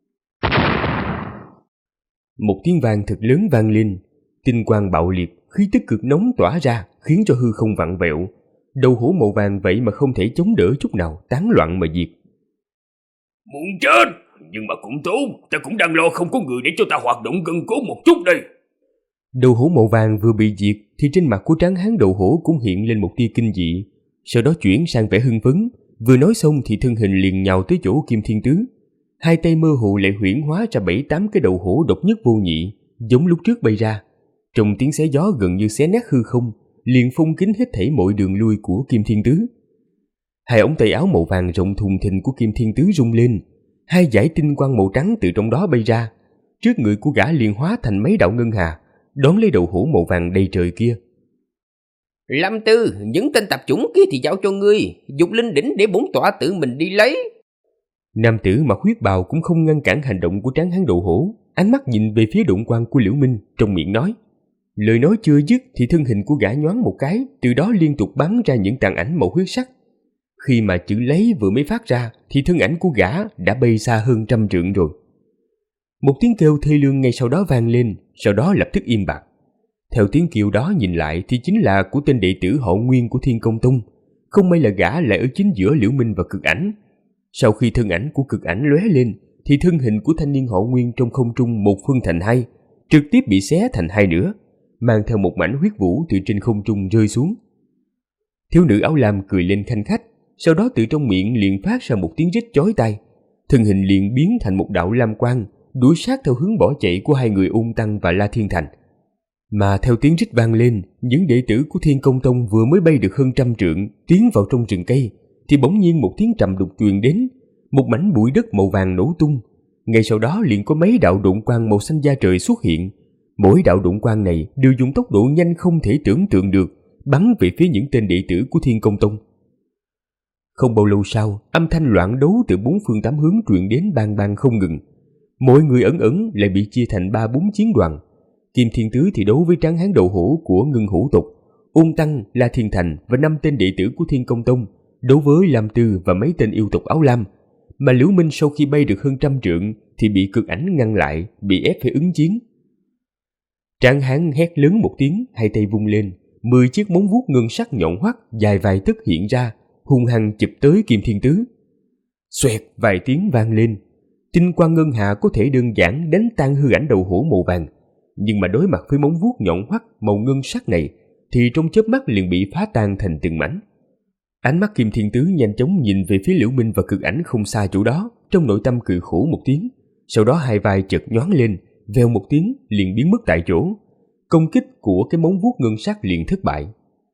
Một tiếng vang thật lớn vang lên, tinh quang bạo liệt, khí tức cực nóng tỏa ra, khiến cho hư không vặn vẹo. Đầu hổ màu vàng vậy mà không thể chống đỡ chút nào, tán loạn mà diệt. Muốn chết, nhưng mà cũng tốt, ta cũng đang lo không có người để cho ta hoạt động gần cố một chút đây. Đầu hổ màu vàng vừa bị diệt thì trên mặt của Tráng Hán đầu hổ cũng hiện lên một tia kinh dị, sau đó chuyển sang vẻ hưng phấn. Vừa nói xong thì thân hình liền nhào tới chỗ Kim Thiên Tứ. Hai tay mơ hồ lại huyễn hóa ra 7-8 cái đầu hổ độc nhất vô nhị, giống lúc trước bay ra. Trong tiếng xé gió gần như xé nát hư không, liền phong kín hết thảy mọi đường lui của Kim Thiên Tứ. Hai ống tay áo màu vàng rộng thùng thình của Kim Thiên Tứ rung lên, hai dải tinh quang màu trắng từ trong đó bay ra. Trước người của gã liền hóa thành mấy đạo ngân hà, đón lấy đầu hổ màu vàng đầy trời kia. Lâm Tư, những tên tạp chủng kia thì giao cho ngươi, Dục Linh đỉnh để bổn tọa tự mình đi lấy. Nam tử mặc huyết bào cũng không ngăn cản hành động của Tráng Hán đầu hổ, ánh mắt nhìn về phía độn quang của Liễu Minh, trong miệng nói. Lời nói chưa dứt thì thân hình của gã nhoáng một cái, từ đó liên tục bắn ra những tàn ảnh màu huyết sắc. Khi mà chữ lấy vừa mới phát ra thì thân ảnh của gã đã bay xa hơn 100 trượng rồi. Một tiếng kêu thê lương ngay sau đó vang lên, sau đó lập tức im bặt. Theo tiếng kêu đó nhìn lại thì chính là của tên đệ tử họ Nguyên của Thiên Công Tông. Không may là gã lại ở chính giữa Liễu Minh và Cực Ảnh. Sau khi thân ảnh của Cực Ảnh lóe lên thì thân hình của thanh niên họ Nguyên trong không trung một phân thành hai, trực tiếp bị xé thành hai nửa, mang theo một mảnh huyết vũ từ trên không trung rơi xuống. Thiếu nữ áo lam cười lên khanh khách, sau đó từ trong miệng liền phát ra một tiếng rít chói tai. Thân hình liền biến thành một đạo lam quang, đuổi sát theo hướng bỏ chạy của hai người Ôn Tăng và La Thiên Thành. Mà theo tiếng rít vang lên, những đệ tử của Thiên Công Tông vừa mới bay được hơn 100 trượng, tiến vào trong rừng cây, thì bỗng nhiên một tiếng trầm đục truyền đến, một mảnh bụi đất màu vàng nổ tung. Ngay sau đó liền có mấy đạo độn quang màu xanh da trời xuất hiện. Mỗi đạo độn quang này đều dùng tốc độ nhanh không thể tưởng tượng được, bắn về phía những tên đệ tử của Thiên Công Tông. Không bao lâu sau, âm thanh loạn đấu từ 4 phương 8 hướng truyền đến bang bang không ngừng. Mọi người ẩn ẩn lại bị chia thành 3-4 chiến đoàn. Kim Thiên Tứ thì đấu với Tráng Hán đầu hổ của Ngân Hổ tộc, Ôn Tăng, La Thiên Thành và 5 tên đệ tử của Thiên Công Tông đấu với Lam Tư và mấy tên yêu tộc áo lam. Mà Liễu Minh sau khi bay được hơn 100 trượng thì bị Cực Ảnh ngăn lại, bị ép phải ứng chiến. Tráng Hán hét lớn một tiếng, hai tay vung lên, 10 chiếc móng vuốt ngân sắc nhọn hoắt dài vài tấc hiện ra, hung hăng chụp tới Kim Thiên Tứ. Xoẹt vài tiếng vang lên, tinh quang ngân hà có thể đơn giản đánh tan hư ảnh đầu hổ màu vàng, nhưng mà đối mặt với móng vuốt nhọn hoắt màu ngân sắc này thì trong chớp mắt liền bị phá tan thành từng mảnh. Ánh mắt Kim Thiên Tứ nhanh chóng nhìn về phía Liễu Minh và Cực Ảnh không xa chỗ đó, trong nội tâm cười khổ một tiếng, sau đó hai vai chợt nhoáng lên, vèo một tiếng liền biến mất tại chỗ. Công kích của cái móng vuốt ngân sắc liền thất bại.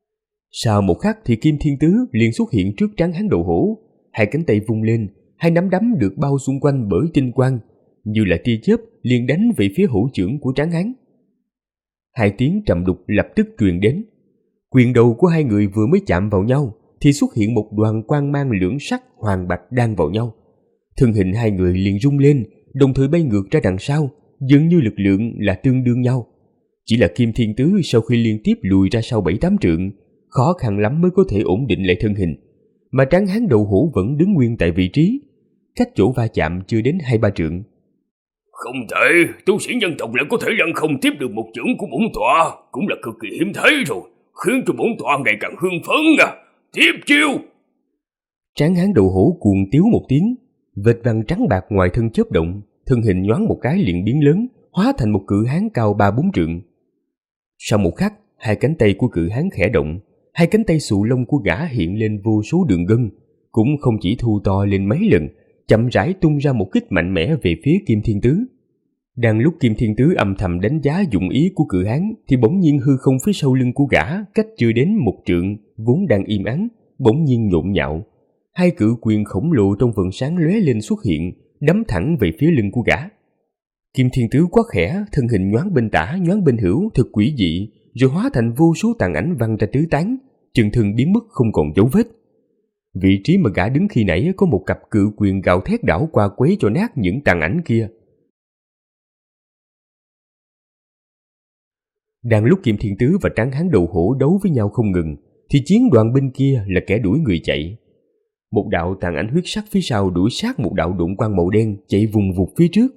Sau một khắc thì Kim Thiên Tứ liền xuất hiện trước Tráng Hán đầu hổ, hai cánh tay vung lên, hai nắm đấm được bao xung quanh bởi tinh quang, như là tia chớp liền đánh về phía hữu trưởng của Tráng Hán. Hai tiếng trầm đục lập tức truyền đến. Quyền đầu của hai người vừa mới chạm vào nhau thì xuất hiện một đoàn quang mang lưỡng sắc hoàng bạch đan vào nhau. Thân hình hai người liền rung lên, đồng thời bay ngược ra đằng sau, dường như lực lượng là tương đương nhau. Chỉ là Kim Thiên Tứ sau khi liên tiếp lùi ra sau 7-8 trượng, khó khăn lắm mới có thể ổn định lại thân hình, mà tráng hán đầu hổ vẫn đứng nguyên tại vị trí, cách chỗ va chạm chưa đến 2-3 trượng. Không thể, tu sĩ nhân tộc lại có thể lăn không tiếp được một chưởng của bổn tọa, cũng là cực kỳ hiếm thấy rồi, khiến cho bổn tọa ngày càng hưng phấn à. Tiếp chiêu! Tráng hán đầu hổ cuồng tiếu một tiếng, vệt vàng trắng bạc ngoài thân chớp động, thân hình nhoáng một cái liền biến lớn, hóa thành một cự hán cao 3-4 trượng. Sau một khắc, hai cánh tay của cự hán khẽ động, hai cánh tay xù lông của gã hiện lên vô số đường gân, cũng không chỉ thu to lên mấy lần, chậm rãi tung ra một kích mạnh mẽ về phía Kim Thiên Tứ. Đang lúc Kim Thiên Tứ âm thầm đánh giá dụng ý của cự hán, thì bỗng nhiên hư không phía sau lưng của gã, cách chưa đến 1 trượng, vốn đang im ắng, bỗng nhiên nhộn nhạo. Hai cự quyền khổng lồ trong vầng sáng lóe lên xuất hiện, đấm thẳng về phía lưng của gã. Kim Thiên Tứ quát khẽ, thân hình nhoáng bên tả nhoáng bên hữu, thật quỷ dị, rồi hóa thành vô số tàn ảnh văng ra tứ tán, chân thân biến mất không còn dấu vết. Vị trí mà gã đứng khi nãy có một cặp cự quyền gào thét đảo qua quấy cho nát những tàn ảnh kia. Đang lúc Kim Thiên Tứ và tráng hán đầu hổ đấu với nhau không ngừng, thì chiến đoàn bên kia là kẻ đuổi người chạy. Một đạo tàn ảnh huyết sắc phía sau đuổi sát một đạo độn quang màu đen chạy vùng vụt phía trước.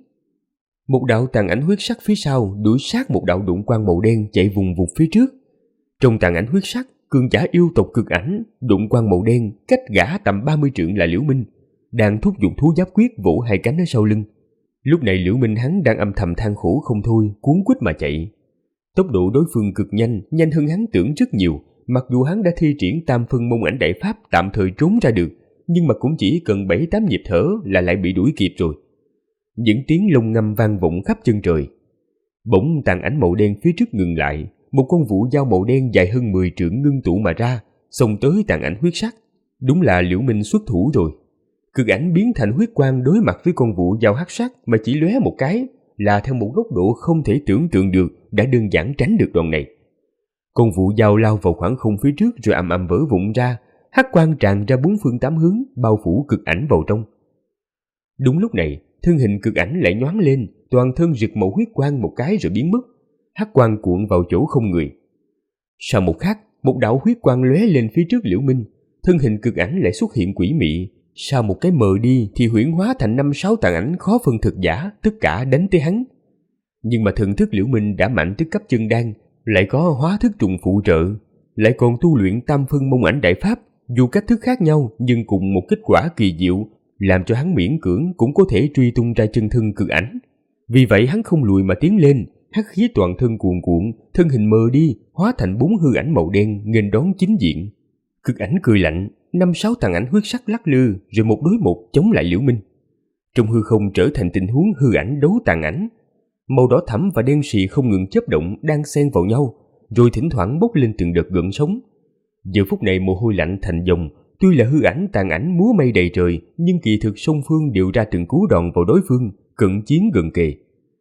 Một đạo tàn ảnh huyết sắc phía sau đuổi sát một đạo độn quang màu đen chạy vùng vụt phía trước. Trong tàn ảnh huyết sắc, cường giả yêu tộc cực ảnh, độn quang màu đen cách gã tầm 30 trượng là Liễu Minh, đang thúc giục thú giáp quyết vỗ hai cánh ở sau lưng. Lúc này Liễu Minh hắn đang âm thầm than khổ không thôi, cuống quýt mà chạy. Tốc độ đối phương cực nhanh, nhanh hơn hắn tưởng rất nhiều. Mặc dù hắn đã thi triển tam phân mông ảnh đại pháp tạm thời trốn ra được, nhưng mà cũng chỉ cần 7-8 nhịp thở là lại bị đuổi kịp rồi. Những tiếng lông ngâm vang vọng khắp chân trời. Bỗng tàn ảnh màu đen phía trước ngừng lại, một con vũ dao màu đen dài hơn 10 trượng ngưng tụ mà ra, xông tới tàn ảnh huyết sắc. Đúng là Liễu Minh xuất thủ rồi. Cực ảnh biến thành huyết quang đối mặt với con vũ dao hắc sắc mà chỉ lóe một cái, là theo một góc độ không thể tưởng tượng được đã đơn giản tránh được đòn này. Con vũ dao lao vào khoảng không phía trước rồi ầm ầm vỡ vụn ra, hắc quang tràn ra 4 phương 8 hướng, bao phủ cực ảnh vào trong. Đúng lúc này, thân hình cực ảnh lại nhoáng lên, toàn thân rực màu huyết quang một cái rồi biến mất, hắc quang cuộn vào chỗ không người. Sau một khắc, một đạo huyết quang lóe lên phía trước Liễu Minh, thân hình cực ảnh lại xuất hiện quỷ mị, sau một cái mờ đi thì huyễn hóa thành 5-6 tàn ảnh khó phân thực giả, tất cả đánh tới hắn. Nhưng mà thần thức Liễu Minh đã mạnh tới cấp chân đan, lại có hóa thức trùng phụ trợ, lại còn tu luyện tam phân mông ảnh đại pháp, dù cách thức khác nhau nhưng cùng một kết quả kỳ diệu, làm cho hắn miễn cưỡng cũng có thể truy tung ra chân thân cực ảnh. Vì vậy hắn không lùi mà tiến lên, hắc khí toàn thân cuồn cuộn, thân hình mờ đi, hóa thành 4 hư ảnh màu đen nghênh đón chính diện. Cực ảnh cười lạnh, 5-6 tàn ảnh huyết sắc lắc lư, rồi một đối một chống lại Liễu Minh. Trong hư không trở thành tình huống hư ảnh đấu tàn ảnh. Màu đỏ thẫm và đen sì không ngừng chớp động đang xen vào nhau, rồi thỉnh thoảng bốc lên từng đợt gợn sóng. Giờ phút này mồ hôi lạnh thành dòng, tuy là hư ảnh tàn ảnh múa mây đầy trời, nhưng kỳ thực song phương đều ra từng cú đòn vào đối phương, cận chiến gần kề.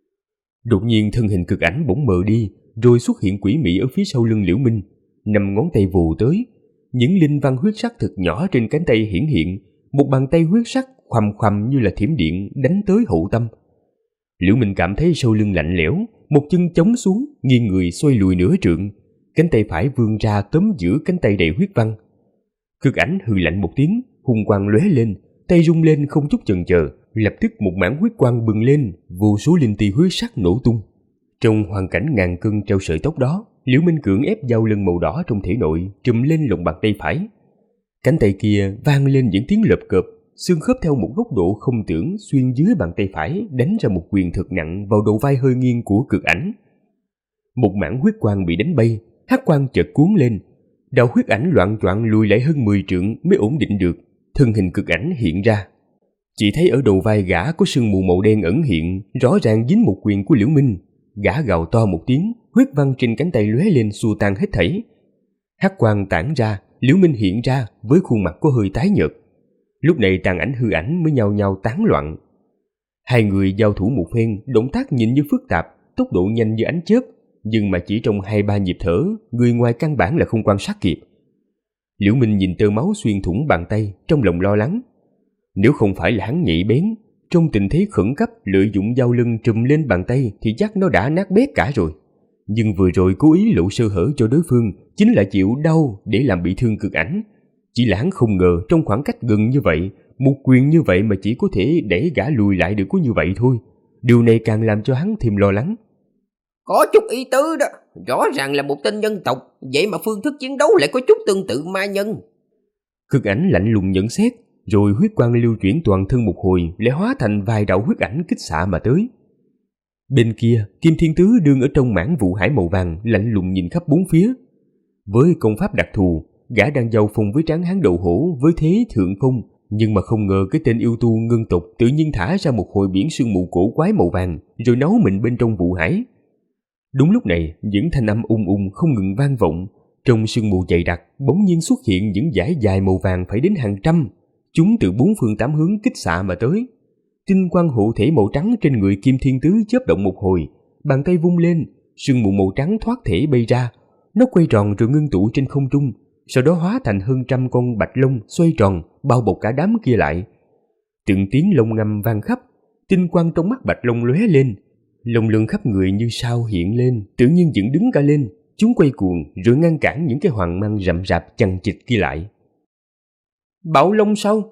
Đột nhiên thân hình cực ảnh bỗng mờ đi, rồi xuất hiện quỷ mị ở phía sau lưng Liễu Minh, 5 ngón tay vù tới, những linh văn huyết sắc thật nhỏ trên cánh tay hiển hiện, một bàn tay huyết sắc khoằm khoằm như là thiểm điện đánh tới hậu tâm. Liễu Minh cảm thấy sau lưng lạnh lẽo, một chân chống xuống, nghiêng người xoay lùi nửa trượng, cánh tay phải vươn ra tóm giữa cánh tay đầy huyết văn. Cực ảnh hừ lạnh một tiếng, hung quang lóe lên, tay rung lên không chút chần chờ, lập tức một mảng huyết quang bừng lên, vô số linh ti huyết sắc nổ tung. Trong hoàn cảnh ngàn cân treo sợi tóc đó, Liễu Minh cưỡng ép dao lưng màu đỏ trong thể nội trùm lên lòng bàn tay phải. Cánh tay kia vang lên những tiếng lợp cợp, xương khớp theo một góc độ không tưởng xuyên dưới bàn tay phải đánh ra một quyền thật nặng vào đầu vai hơi nghiêng của cực ảnh. Một mảng huyết quang bị đánh bay, hắc quang chợt cuốn lên, đạo huyết ảnh loạng choạng lùi lại hơn 10 trượng mới ổn định được, thân hình cực ảnh hiện ra. Chỉ thấy ở đầu vai gã có sương mù màu đen ẩn hiện, rõ ràng dính một quyền của Liễu Minh. Gã gào to một tiếng, huyết văn trên cánh tay lóe lên xua tan hết thảy. Hắc quang tản ra, Liễu Minh hiện ra với khuôn mặt có hơi tái nhợt. Lúc này tàn ảnh hư ảnh mới nhao nhao tán loạn. Hai người giao thủ một phen, động tác nhìn như phức tạp, tốc độ nhanh như ánh chớp, nhưng mà chỉ trong 2-3 nhịp thở, người ngoài căn bản là không quan sát kịp. Liễu Minh nhìn tơ máu xuyên thủng bàn tay, trong lòng lo lắng. Nếu không phải là hắn nhạy bén, trong tình thế khẩn cấp lợi dụng dao lưng trùm lên bàn tay thì chắc nó đã nát bét cả rồi. Nhưng vừa rồi cố ý lộ sơ hở cho đối phương chính là chịu đau để làm bị thương Cực Ảnh. Chỉ là hắn không ngờ trong khoảng cách gần như vậy, một quyền như vậy mà chỉ có thể đẩy gã lùi lại được có như vậy thôi. Điều này càng làm cho hắn thêm lo lắng. Có chút ý tứ đó, rõ ràng là một tên nhân tộc, vậy mà phương thức chiến đấu lại có chút tương tự ma nhân. Cực Ảnh lạnh lùng nhận xét, rồi huyết quang lưu chuyển toàn thân một hồi lại hóa thành vài đạo huyết ảnh kích xạ mà tới. Bên kia, Kim Thiên Tứ đương ở trong mảng vụ hải màu vàng lạnh lùng nhìn khắp bốn phía. Với công pháp đặc thù, gã đang giao phong với Tráng Hán Đậu Hổ với thế thượng phong, nhưng mà không ngờ cái tên yêu tu ngân tộc tự nhiên thả ra một hồi biển sương mù cổ quái màu vàng rồi nấu mình bên trong vụ hải. Đúng lúc này, những thanh âm ung ung không ngừng vang vọng. Trong sương mù dày đặc, bỗng nhiên xuất hiện những dải dài màu vàng phải đến hàng trăm. Chúng từ 4 phương 8 hướng kích xạ mà tới. Tinh quang hộ thể màu trắng trên người Kim Thiên Tứ chớp động một hồi, bàn tay vung lên, sương mù màu trắng thoát thể bay ra. Nó quay tròn rồi ngưng tụ trên không trung, sau đó hóa thành hơn trăm con bạch long xoay tròn, bao bọc cả đám kia lại. Từng tiếng lông ngâm vang khắp, tinh quang trong mắt bạch long lóe lên. Lông lưng khắp người như sao hiện lên, tự nhiên dựng đứng cả lên. Chúng quay cuồng rồi ngăn cản những cái hoàng mang rậm rạp chằng chịt kia lại. Bạo long sao?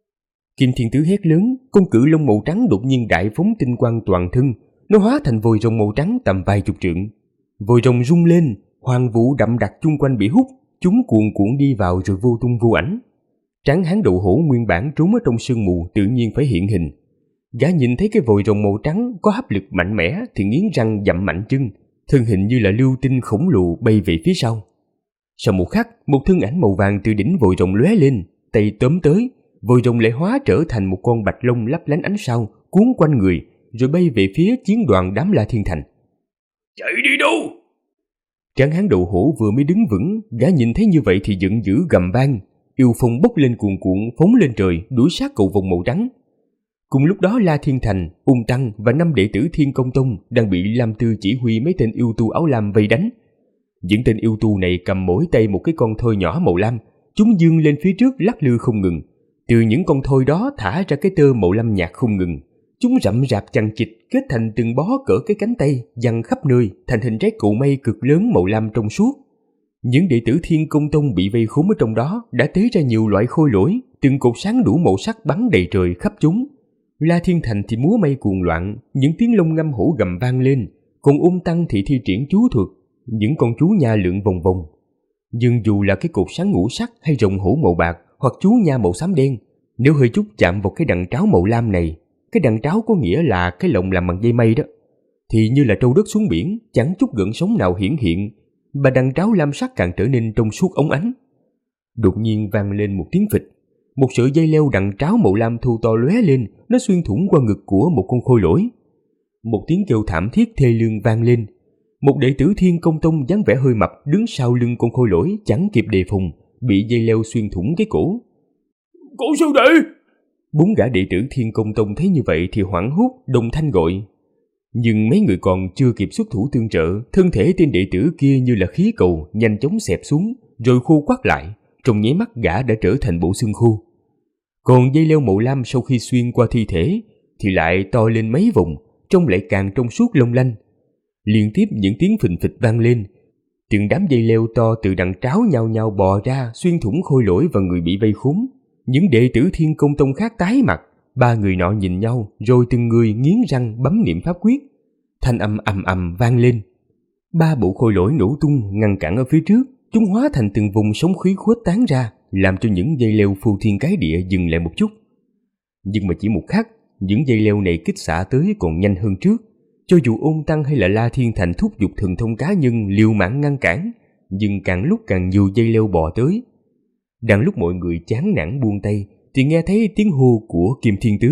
Kim Thiên Tứ hét lớn, con cự long màu trắng đột nhiên đại phóng tinh quang toàn thân, nó hóa thành vòi rồng màu trắng tầm vài chục trượng. Vòi rồng rung lên, hoàng vũ đậm đặc chung quanh bị hút, chúng cuồn cuộn đi vào rồi vô tung vô ảnh. Tráng Hán Đậu Hổ nguyên bản trốn ở trong sương mù tự nhiên phải hiện hình. Gã nhìn thấy cái vòi rồng màu trắng có hấp lực mạnh mẽ thì nghiến răng dậm mạnh chân, thân hình như là lưu tinh khổng lồ bay về phía sau. Sau một khắc, một thân ảnh màu vàng từ đỉnh vòi rồng lóe lên, tay tóm tới, vòi rồng lại hóa trở thành một con bạch long lấp lánh ánh sao, cuốn quanh người, rồi bay về phía chiến đoàn đám La Thiên Thành. Chạy đi đâu? Tráng Hán Đậu Hổ vừa mới đứng vững, gã nhìn thấy như vậy thì giận dữ gầm vang, yêu phong bốc lên cuồn cuộn phóng lên trời đuổi sát cầu vồng màu trắng. Cùng lúc đó La Thiên Thành, Ung Tăng và 5 đệ tử Thiên Công Tông đang bị Lam Tư chỉ huy mấy tên yêu tu áo lam vây đánh. Những tên yêu tu này cầm mỗi tay một cái con thoi nhỏ màu lam, chúng dương lên phía trước lắc lư không ngừng. Từ những con thoi đó thả ra cái tơ màu lam nhạt không ngừng. Chúng rậm rạp chằng chịt kết thành từng bó cỡ cái cánh tay, giăng khắp nơi thành hình trái cụ mây cực lớn màu lam trong suốt. Những đệ tử Thiên Công Tông bị vây khốn ở trong đó đã tế ra nhiều loại khôi lỗi, từng cột sáng đủ màu sắc bắn đầy trời khắp chúng. La Thiên Thành thì múa may cuồng loạn, những tiếng lông ngâm hổ gầm vang lên, còn Ung Tăng thì thi triển chú thuật, những con chú nha lượn vòng vòng. Nhưng dù là cái cột sáng ngũ sắc hay rồng hổ màu bạc hoặc chú nha màu xám đen, nếu hơi chút chạm vào cái đằng tráo màu lam này, cái đằng tráo có nghĩa là cái lồng làm bằng dây mây đó, thì như là trâu đất xuống biển, chẳng chút gợn sóng nào hiển hiện, mà đằng tráo lam sắc càng trở nên trong suốt óng ánh. Đột nhiên vang lên một tiếng phịch, một sợi dây leo đằng tráo màu lam thu to lóe lên, nó xuyên thủng qua ngực của một con khôi lỗi. Một tiếng kêu thảm thiết thê lương vang lên. Một đệ tử Thiên Công Tông dáng vẻ hơi mập đứng sau lưng con khôi lỗi chẳng kịp đề phòng, bị dây leo xuyên thủng cái cổ. Cổ sư đệ! 4 gã đệ tử Thiên Công Tông thấy như vậy thì hoảng hốt đồng thanh gọi. Nhưng mấy người còn chưa kịp xuất thủ tương trợ, thân thể tên đệ tử kia như là khí cầu nhanh chóng xẹp xuống rồi khô quắt lại, trong nháy mắt gã đã trở thành bộ xương khô. Còn dây leo màu lam sau khi xuyên qua thi thể thì lại to lên mấy vòng, trông lại càng trong suốt long lanh. Liên tiếp những tiếng phình phịch vang lên, từng đám dây leo to từ đằng tráo nhao nhao bò ra xuyên thủng khôi lỗi và người bị vây khốn. Những đệ tử Thiên Công Tông khác tái mặt, 3 người nọ nhìn nhau rồi từng người nghiến răng bấm niệm pháp quyết. Thanh âm ầm ầm vang lên. 3 bộ khôi lỗi nổ tung ngăn cản ở phía trước, chúng hóa thành từng vùng sóng khí khuếch tán ra, làm cho những dây leo phù thiên cái địa dừng lại một chút. Nhưng mà chỉ một khắc, những dây leo này kích xạ tới còn nhanh hơn trước. Cho dù Ôn Tăng hay là La Thiên Thành thúc giục thần thông cá nhân liều mạng ngăn cản, nhưng càng lúc càng nhiều dây leo bò tới. Đang lúc mọi người chán nản buông tay thì nghe thấy tiếng hô của Kim Thiên Tứ.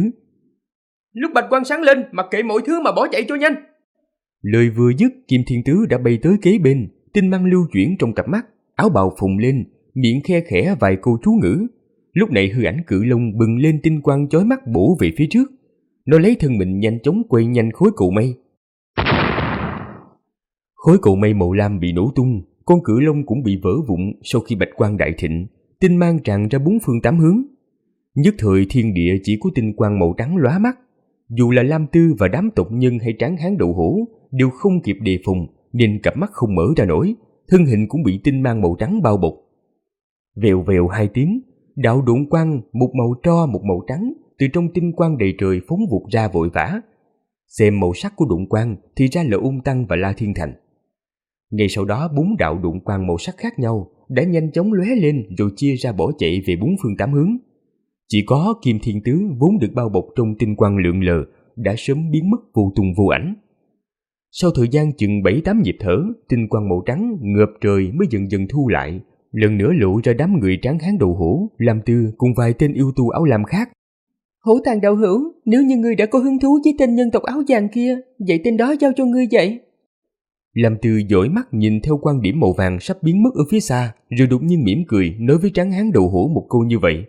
Lúc bạch quang sáng lên, mặc kệ mọi thứ mà bỏ chạy cho nhanh. Lời vừa dứt, Kim Thiên Tứ đã bay tới kế bên, tinh mang lưu chuyển trong cặp mắt, áo bào phồng lên, miệng khe khẽ vài câu chú ngữ. Lúc này hư ảnh cự long bừng lên tinh quang chói mắt bổ về phía trước. Nó lấy thân mình nhanh chóng quay nhanh khối cầu mây. Khối cầu mây màu lam bị nổ tung, con cự long cũng bị vỡ vụn sau khi bạch quang đại thịnh, tinh mang tràn ra bốn phương tám hướng. Nhất thời thiên địa chỉ có tinh quang màu trắng lóa mắt. Dù là Lam Tư và đám tộc nhân hay Tráng Hán Đậu Hổ đều không kịp đề phòng, nên cặp mắt không mở ra nổi, thân hình cũng bị tinh mang màu trắng bao bọc. Vèo vèo hai tiếng, đạo độn quang một màu tro một màu trắng từ trong tinh quang đầy trời phóng vụt ra vội vã. Xem màu sắc của độn quang thì ra là Ung Tăng và La Thiên Thành. Ngay sau đó 4 đạo độn quang màu sắc khác nhau đã nhanh chóng lóe lên rồi chia ra bỏ chạy về bốn phương tám hướng. Chỉ có Kim Thiên Tứ vốn được bao bọc trong tinh quang lượn lờ đã sớm biến mất vô tung vô ảnh. Sau thời gian chừng 7-8 nhịp thở, tinh quang màu trắng ngợp trời mới dần dần thu lại, lần nữa lộ ra đám người Tráng Hán Đậu Hổ, Lam Tư cùng vài tên yêu tu áo lam khác. Hổ Tàng đạo hữu, nếu như ngươi đã có hứng thú với tên nhân tộc áo vàng kia, vậy tên đó giao cho ngươi vậy. Lam Tư dõi mắt nhìn theo quan điểm màu vàng sắp biến mất ở phía xa, rồi đột nhiên mỉm cười nói với Tráng Hán Đậu Hổ một câu như vậy.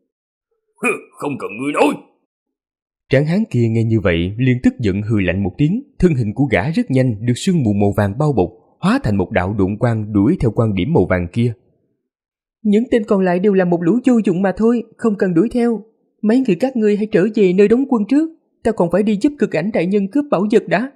Không cần ngươi nói. Tráng hán kia nghe như vậy liền tức giận hừ lạnh một tiếng, thân hình của gã rất nhanh được sương mù màu vàng bao bọc, hóa thành một đạo độn quang đuổi theo quan điểm màu vàng kia. Những tên còn lại đều là một lũ vô dụng mà thôi, không cần đuổi theo. Mấy người các ngươi hãy trở về nơi đóng quân trước, ta còn phải đi giúp Cực Ảnh đại nhân cướp bảo vật đã.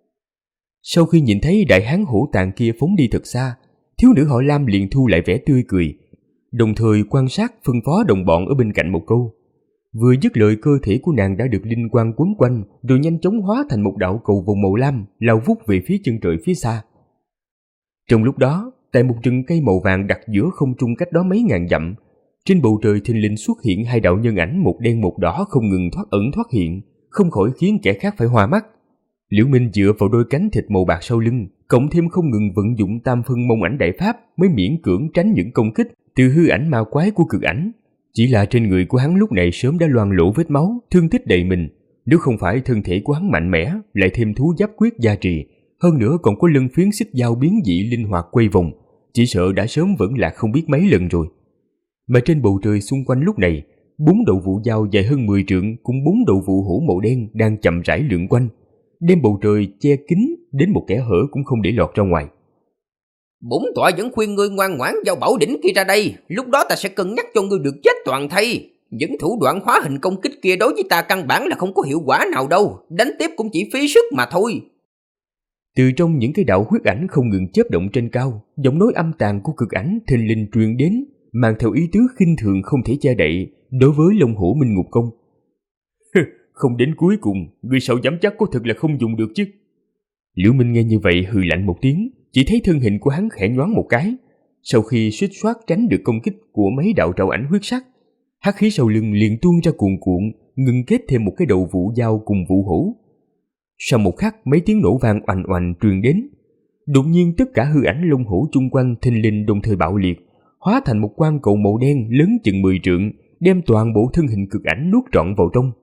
Sau khi nhìn thấy đại hán Hổ Tàng kia phóng đi thật xa, thiếu nữ họ Lam liền thu lại vẻ tươi cười, đồng thời quan sát phân phó đồng bọn ở bên cạnh một câu. Vừa dứt lời, cơ thể của nàng đã được linh quang quấn quanh, rồi nhanh chóng hóa thành một đạo cầu vồng màu lam lao vút về phía chân trời phía xa. Trong lúc đó, tại một rừng cây màu vàng đặt giữa không trung cách đó mấy ngàn dặm, trên bầu trời thình lình xuất hiện hai đạo nhân ảnh một đen một đỏ không ngừng thoát ẩn thoát hiện, không khỏi khiến kẻ khác phải hoa mắt. Liễu Minh dựa vào đôi cánh thịt màu bạc sau lưng, cộng thêm không ngừng vận dụng tam phân mông ảnh đại pháp mới miễn cưỡng tránh những công kích từ hư ảnh ma quái của Cực Ảnh. Chỉ là trên người của hắn lúc này sớm đã loang lổ vết máu, thương tích đầy mình. Nếu không phải thân thể của hắn mạnh mẽ, lại thêm thú giáp quyết gia trì, hơn nữa còn có lân phiến xích dao biến dị linh hoạt quay vòng, chỉ sợ đã sớm vẫn lạc không biết mấy lần rồi. Mà trên bầu trời xung quanh lúc này, 4 đầu vụ dao dài hơn 10 trượng cùng 4 đầu vụ hổ màu đen đang chậm rãi lượn quanh, đem bầu trời che kín đến một kẽ hở cũng không để lọt ra ngoài. Bổn tọa vẫn khuyên ngươi ngoan ngoãn giao bảo đỉnh kia ra đây, lúc đó ta sẽ cân nhắc cho ngươi được chết toàn thây. Những thủ đoạn hóa hình công kích kia đối với ta căn bản là không có hiệu quả nào đâu, đánh tiếp cũng chỉ phí sức mà thôi. Từ trong những cái đạo huyết ảnh không ngừng chớp động trên cao, giọng nói âm tàn của Cực Ảnh thình lình truyền đến, mang theo ý tứ khinh thường không thể che đậy đối với Long Hổ Minh Ngục Công. Không đến cuối cùng, ngươi sao dám chắc có thật là không dùng được chứ? Liễu Minh nghe như vậy hừ lạnh một tiếng, chỉ thấy thân hình của hắn khẽ nhoáng một cái. Sau khi suýt soát tránh được công kích của mấy đạo trảo ảnh huyết sắc, hắc khí sau lưng liền tuôn ra cuồn cuộn, ngưng kết thêm một cái đầu vụ dao cùng vụ hổ. Sau một khắc, mấy tiếng nổ vang oành oành truyền đến. Đột nhiên tất cả hư ảnh long hổ chung quanh thình lình đồng thời bạo liệt, hóa thành một quang cầu màu đen lớn chừng 10 trượng, đem toàn bộ thân hình Cực Ảnh nuốt trọn vào trong.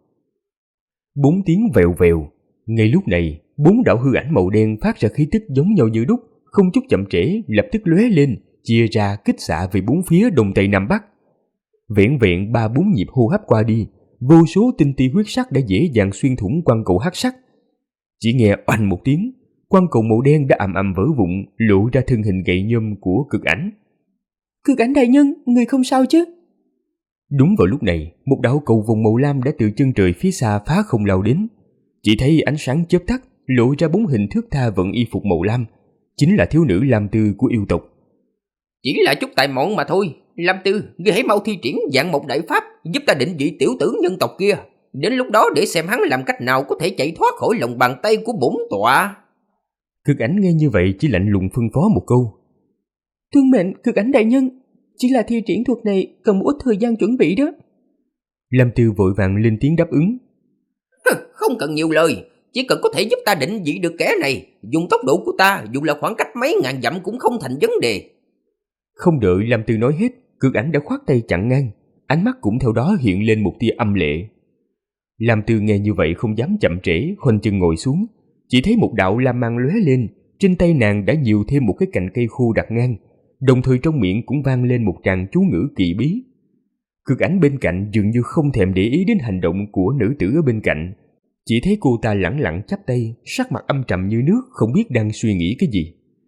4 tiếng vèo vèo. Ngay lúc này, 4 đạo hư ảnh màu đen phát ra khí tức giống nhau như đúc, không chút chậm trễ lập tức lóe lên, chia ra kích xạ về bốn phía đông tây nam bắc. Vẹn vẹn 3-4 nhịp hô hấp qua đi, vô số tinh ti huyết sắc đã dễ dàng xuyên thủng quang cầu hắc sắc. Chỉ nghe oanh một tiếng, quang cầu màu đen đã ầm ầm vỡ vụn, lộ ra thân hình gậy nhôm của Cực Ảnh. Cực Ảnh đại nhân, người không sao chứ? Đúng vào lúc này, một đạo cầu vồng màu lam đã từ chân trời phía xa phá không lao đến. Chỉ thấy ánh sáng chớp tắt, lộ ra bóng hình thướt tha vận y phục màu lam, chính là thiếu nữ Lam Tư của yêu tộc. Chỉ là chút tài mọn mà thôi. Lam Tư, ngươi hãy mau thi triển dạng một đại pháp, giúp ta định vị tiểu tử nhân tộc kia. Đến lúc đó để xem hắn làm cách nào có thể chạy thoát khỏi lòng bàn tay của bổn tọa. Cực Ảnh nghe như vậy chỉ lạnh lùng phân phó một câu. Tuân mệnh Cực Ảnh đại nhân, chỉ là thi triển thuật này cần một ít thời gian chuẩn bị đó. Lam Tư vội vàng lên tiếng đáp ứng. Không cần nhiều lời, chỉ cần có thể giúp ta định vị được kẻ này, dùng tốc độ của ta, dù là khoảng cách mấy ngàn dặm cũng không thành vấn đề. Không đợi Lam Tư nói hết, Cực Ảnh đã khoát tay chặn ngang, ánh mắt cũng theo đó hiện lên một tia âm lệ. Lam Tư nghe như vậy không dám chậm trễ, khoanh chân ngồi xuống, chỉ thấy một đạo lam mang lóe lên, trên tay nàng đã nhiều thêm một cái cành cây khô đặt ngang, đồng thời trong miệng cũng vang lên một tràng chú ngữ kỳ bí. Cực Ảnh bên cạnh dường như không thèm để ý đến hành động của nữ tử ở bên cạnh, chỉ thấy cô ta lẳng lặng chắp tay, sắc mặt âm trầm như nước, không biết đang suy nghĩ cái gì.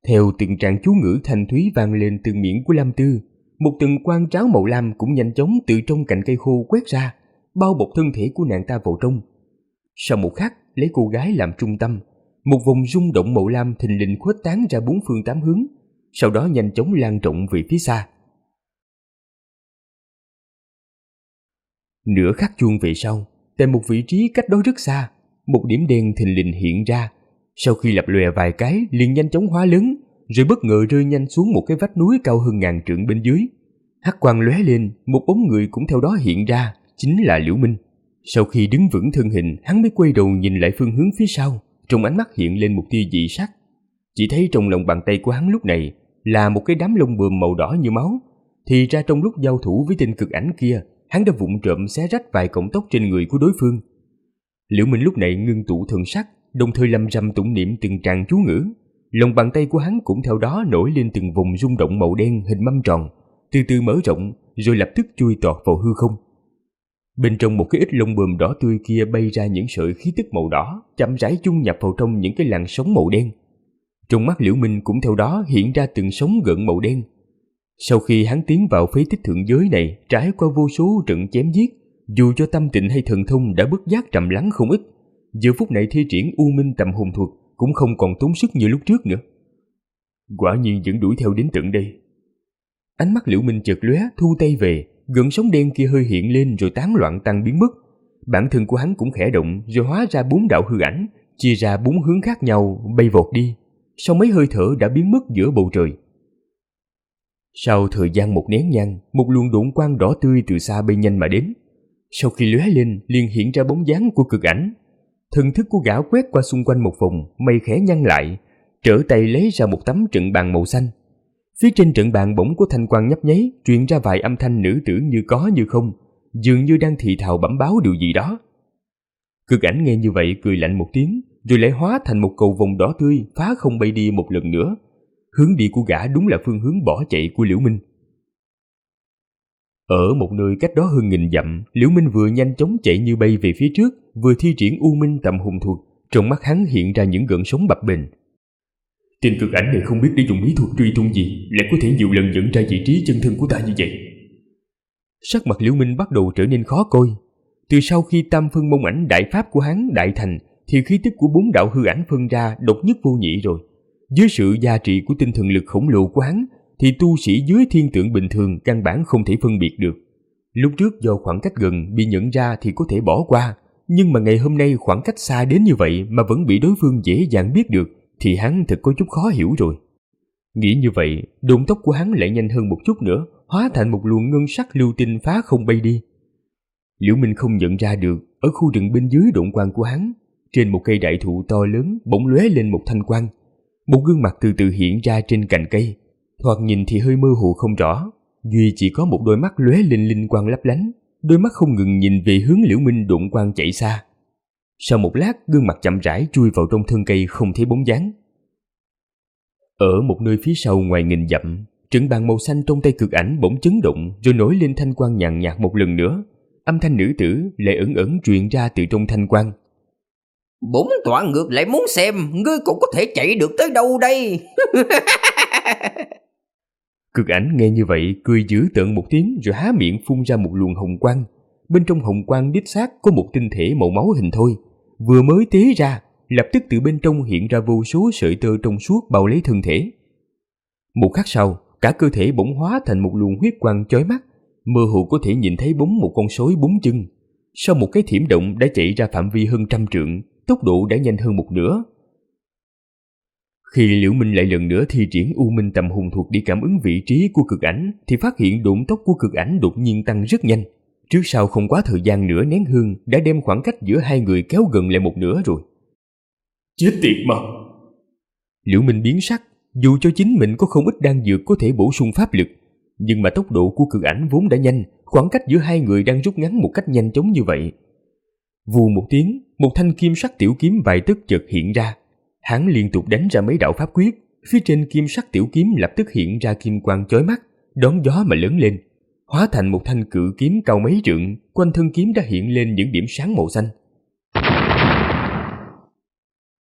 Theo từng tràng chú ngữ thanh thúy vang lên từ miệng của Lam Tư, một từng quang tráo màu lam cũng nhanh chóng từ trong cành cây khô quét ra, bao bọc thân thể của nàng ta vào trong. Sau một khắc, lấy cô gái làm trung tâm, một vòng rung động màu lam thình lình khuếch tán ra bốn phương tám hướng, sau đó nhanh chóng lan rộng về phía xa. Nửa khắc chuông về sau, tại một vị trí cách đó rất xa, một điểm đen thình lình hiện ra. Sau khi lập lòe vài cái, liền nhanh chóng hóa lớn, rồi bất ngờ rơi nhanh xuống một cái vách núi cao hơn ngàn trượng bên dưới. Hắc quang lóe lên, một bóng người cũng theo đó hiện ra, chính là Liễu Minh. Sau khi đứng vững thân hình, hắn mới quay đầu nhìn lại phương hướng phía sau, trong ánh mắt hiện lên một tia dị sắc. Chỉ thấy trong lòng bàn tay của hắn lúc này là một cái đám lông bườm màu đỏ như máu. Thì ra trong lúc giao thủ với tên cực ảnh kia, hắn đã vụng trộm xé rách vài cọng tóc trên người của đối phương. Liễu Minh lúc này ngưng tụ thần sắc, đồng thời lầm rầm tụng niệm từng tràng chú ngữ. Lòng bàn tay của hắn cũng theo đó nổi lên từng vùng rung động màu đen hình mâm tròn, từ từ mở rộng rồi lập tức chui tọt vào hư không. Bên trong một cái ít lông bườm đỏ tươi kia bay ra những sợi khí tức màu đỏ, chậm rãi chung nhập vào trong những cái làn sóng màu đen. Trong mắt Liễu Minh cũng theo đó hiện ra từng sóng gợn màu đen. Sau khi hắn tiến vào phế tích thượng giới này, trải qua vô số trận chém giết, dù cho tâm tình hay thần thông đã bất giác trầm lắng không ít, giờ phút này thi triển U Minh Tầm Hồn thuật cũng không còn tốn sức như lúc trước nữa. Quả nhiên vẫn đuổi theo đến tận đây. Ánh mắt Liễu Minh chợt lóe, thu tay về, gợn sóng đen kia hơi hiện lên rồi tán loạn tan biến mất. Bản thân của hắn cũng khẽ động rồi hóa ra 4 đạo hư ảnh, chia ra 4 hướng khác nhau bay vọt đi. Sau mấy hơi thở đã biến mất giữa bầu trời. Sau thời gian một nén nhang, một luồng độn quang đỏ tươi từ xa bay nhanh mà đến. Sau khi lóe lên, liền hiện ra bóng dáng của cực ảnh. Thần thức của gã quét qua xung quanh một vòng, mây khẽ nhăn lại, trở tay lấy ra một tấm trận bàn màu xanh. Phía trên trận bàn bỗng có thanh quang nhấp nháy, truyền ra vài âm thanh nữ tử như có như không, dường như đang thì thào bẩm báo điều gì đó. Cực ảnh nghe như vậy cười lạnh một tiếng, rồi lại hóa thành một cầu vồng đỏ tươi phá không bay đi một lần nữa. Hướng đi của gã đúng là phương hướng bỏ chạy của Liễu Minh. Ở một nơi cách đó hơn 1000 dặm, Liễu Minh vừa nhanh chóng chạy như bay về phía trước, vừa thi triển U Minh Tầm Hồn thuật, trong mắt hắn hiện ra những gợn sóng bập bềnh. Tên cực ảnh này không biết để dùng bí thuật truy tung gì, lại có thể nhiều lần nhận ra vị trí chân thân của ta như vậy. Sắc mặt Liễu Minh bắt đầu trở nên khó coi. Từ sau khi Tam Phân Mông Ảnh đại pháp của hắn đại thành, thì khí tức của 4 đạo hư ảnh phân ra độc nhất vô nhị rồi. Dưới sự gia trị của tinh thần lực khổng lồ của hắn, thì tu sĩ dưới thiên tượng bình thường căn bản không thể phân biệt được. Lúc trước do khoảng cách gần bị nhận ra thì có thể bỏ qua, nhưng mà ngày hôm nay khoảng cách xa đến như vậy mà vẫn bị đối phương dễ dàng biết được, thì hắn thật có chút khó hiểu rồi. Nghĩ như vậy, độn tốc của hắn lại nhanh hơn một chút nữa, hóa thành một luồng ngân sắc lưu tinh phá không bay đi. Liễu Minh không nhận ra được, ở khu rừng bên dưới độn quang của hắn, trên một cây đại thụ to lớn bỗng lóe lên một thanh quang. Một gương mặt từ từ hiện ra trên cành cây, thoạt nhìn thì hơi mơ hồ không rõ, duy chỉ có một đôi mắt lóe lên linh quang lấp lánh, đôi mắt không ngừng nhìn về hướng Liễu Minh độn quang chạy xa. Sau một lát, gương mặt chậm rãi chui vào trong thân cây không thấy bóng dáng. Ở một nơi phía sau ngoài 1000 dặm, trận bàn màu xanh trong tay cực ảnh bỗng chấn động rồi nổi lên thanh quang nhàn nhạt một lần nữa. Âm thanh nữ tử lại ẩn ẩn truyền ra từ trong thanh quang. Bổn tọa ngược lại muốn xem ngươi cũng có thể chạy được tới đâu đây. Cực ảnh nghe như vậy cười dữ tợn một tiếng rồi há miệng phun ra một luồng hồng quang. Bên trong hồng quang đích xác có một tinh thể màu máu hình thoi, vừa mới tế ra, lập tức từ bên trong hiện ra vô số sợi tơ trong suốt bao lấy thân thể. Một khắc sau, cả cơ thể bỗng hóa thành một luồng huyết quang chói mắt, mơ hồ có thể nhìn thấy bóng một con sói 4 chân. Sau một cái thiểm động đã chạy ra phạm vi hơn 100 trượng, tốc độ đã nhanh hơn một nửa. Khi Liễu Minh lại lần nữa thi triển U Minh Tầm Hồn thuật đi cảm ứng vị trí của cực ảnh, thì phát hiện độn tốc của cực ảnh đột nhiên tăng rất nhanh. Trước sau không quá thời gian nửa nén hương đã đem khoảng cách giữa hai người kéo gần lại một nửa rồi. Chết tiệt mà! Liễu Minh biến sắc, dù cho chính mình có không ít đan dược có thể bổ sung pháp lực, nhưng mà tốc độ của cực ảnh vốn đã nhanh, khoảng cách giữa hai người đang rút ngắn một cách nhanh chóng như vậy. Vù một tiếng, một thanh kim sắc tiểu kiếm vài tấc chợt hiện ra. Hắn liên tục đánh ra mấy đạo pháp quyết, phía trên kim sắc tiểu kiếm lập tức hiện ra kim quang chói mắt, đón gió mà lớn lên, hóa thành một thanh cự kiếm cao mấy trượng, quanh thân kiếm đã hiện lên những điểm sáng màu xanh.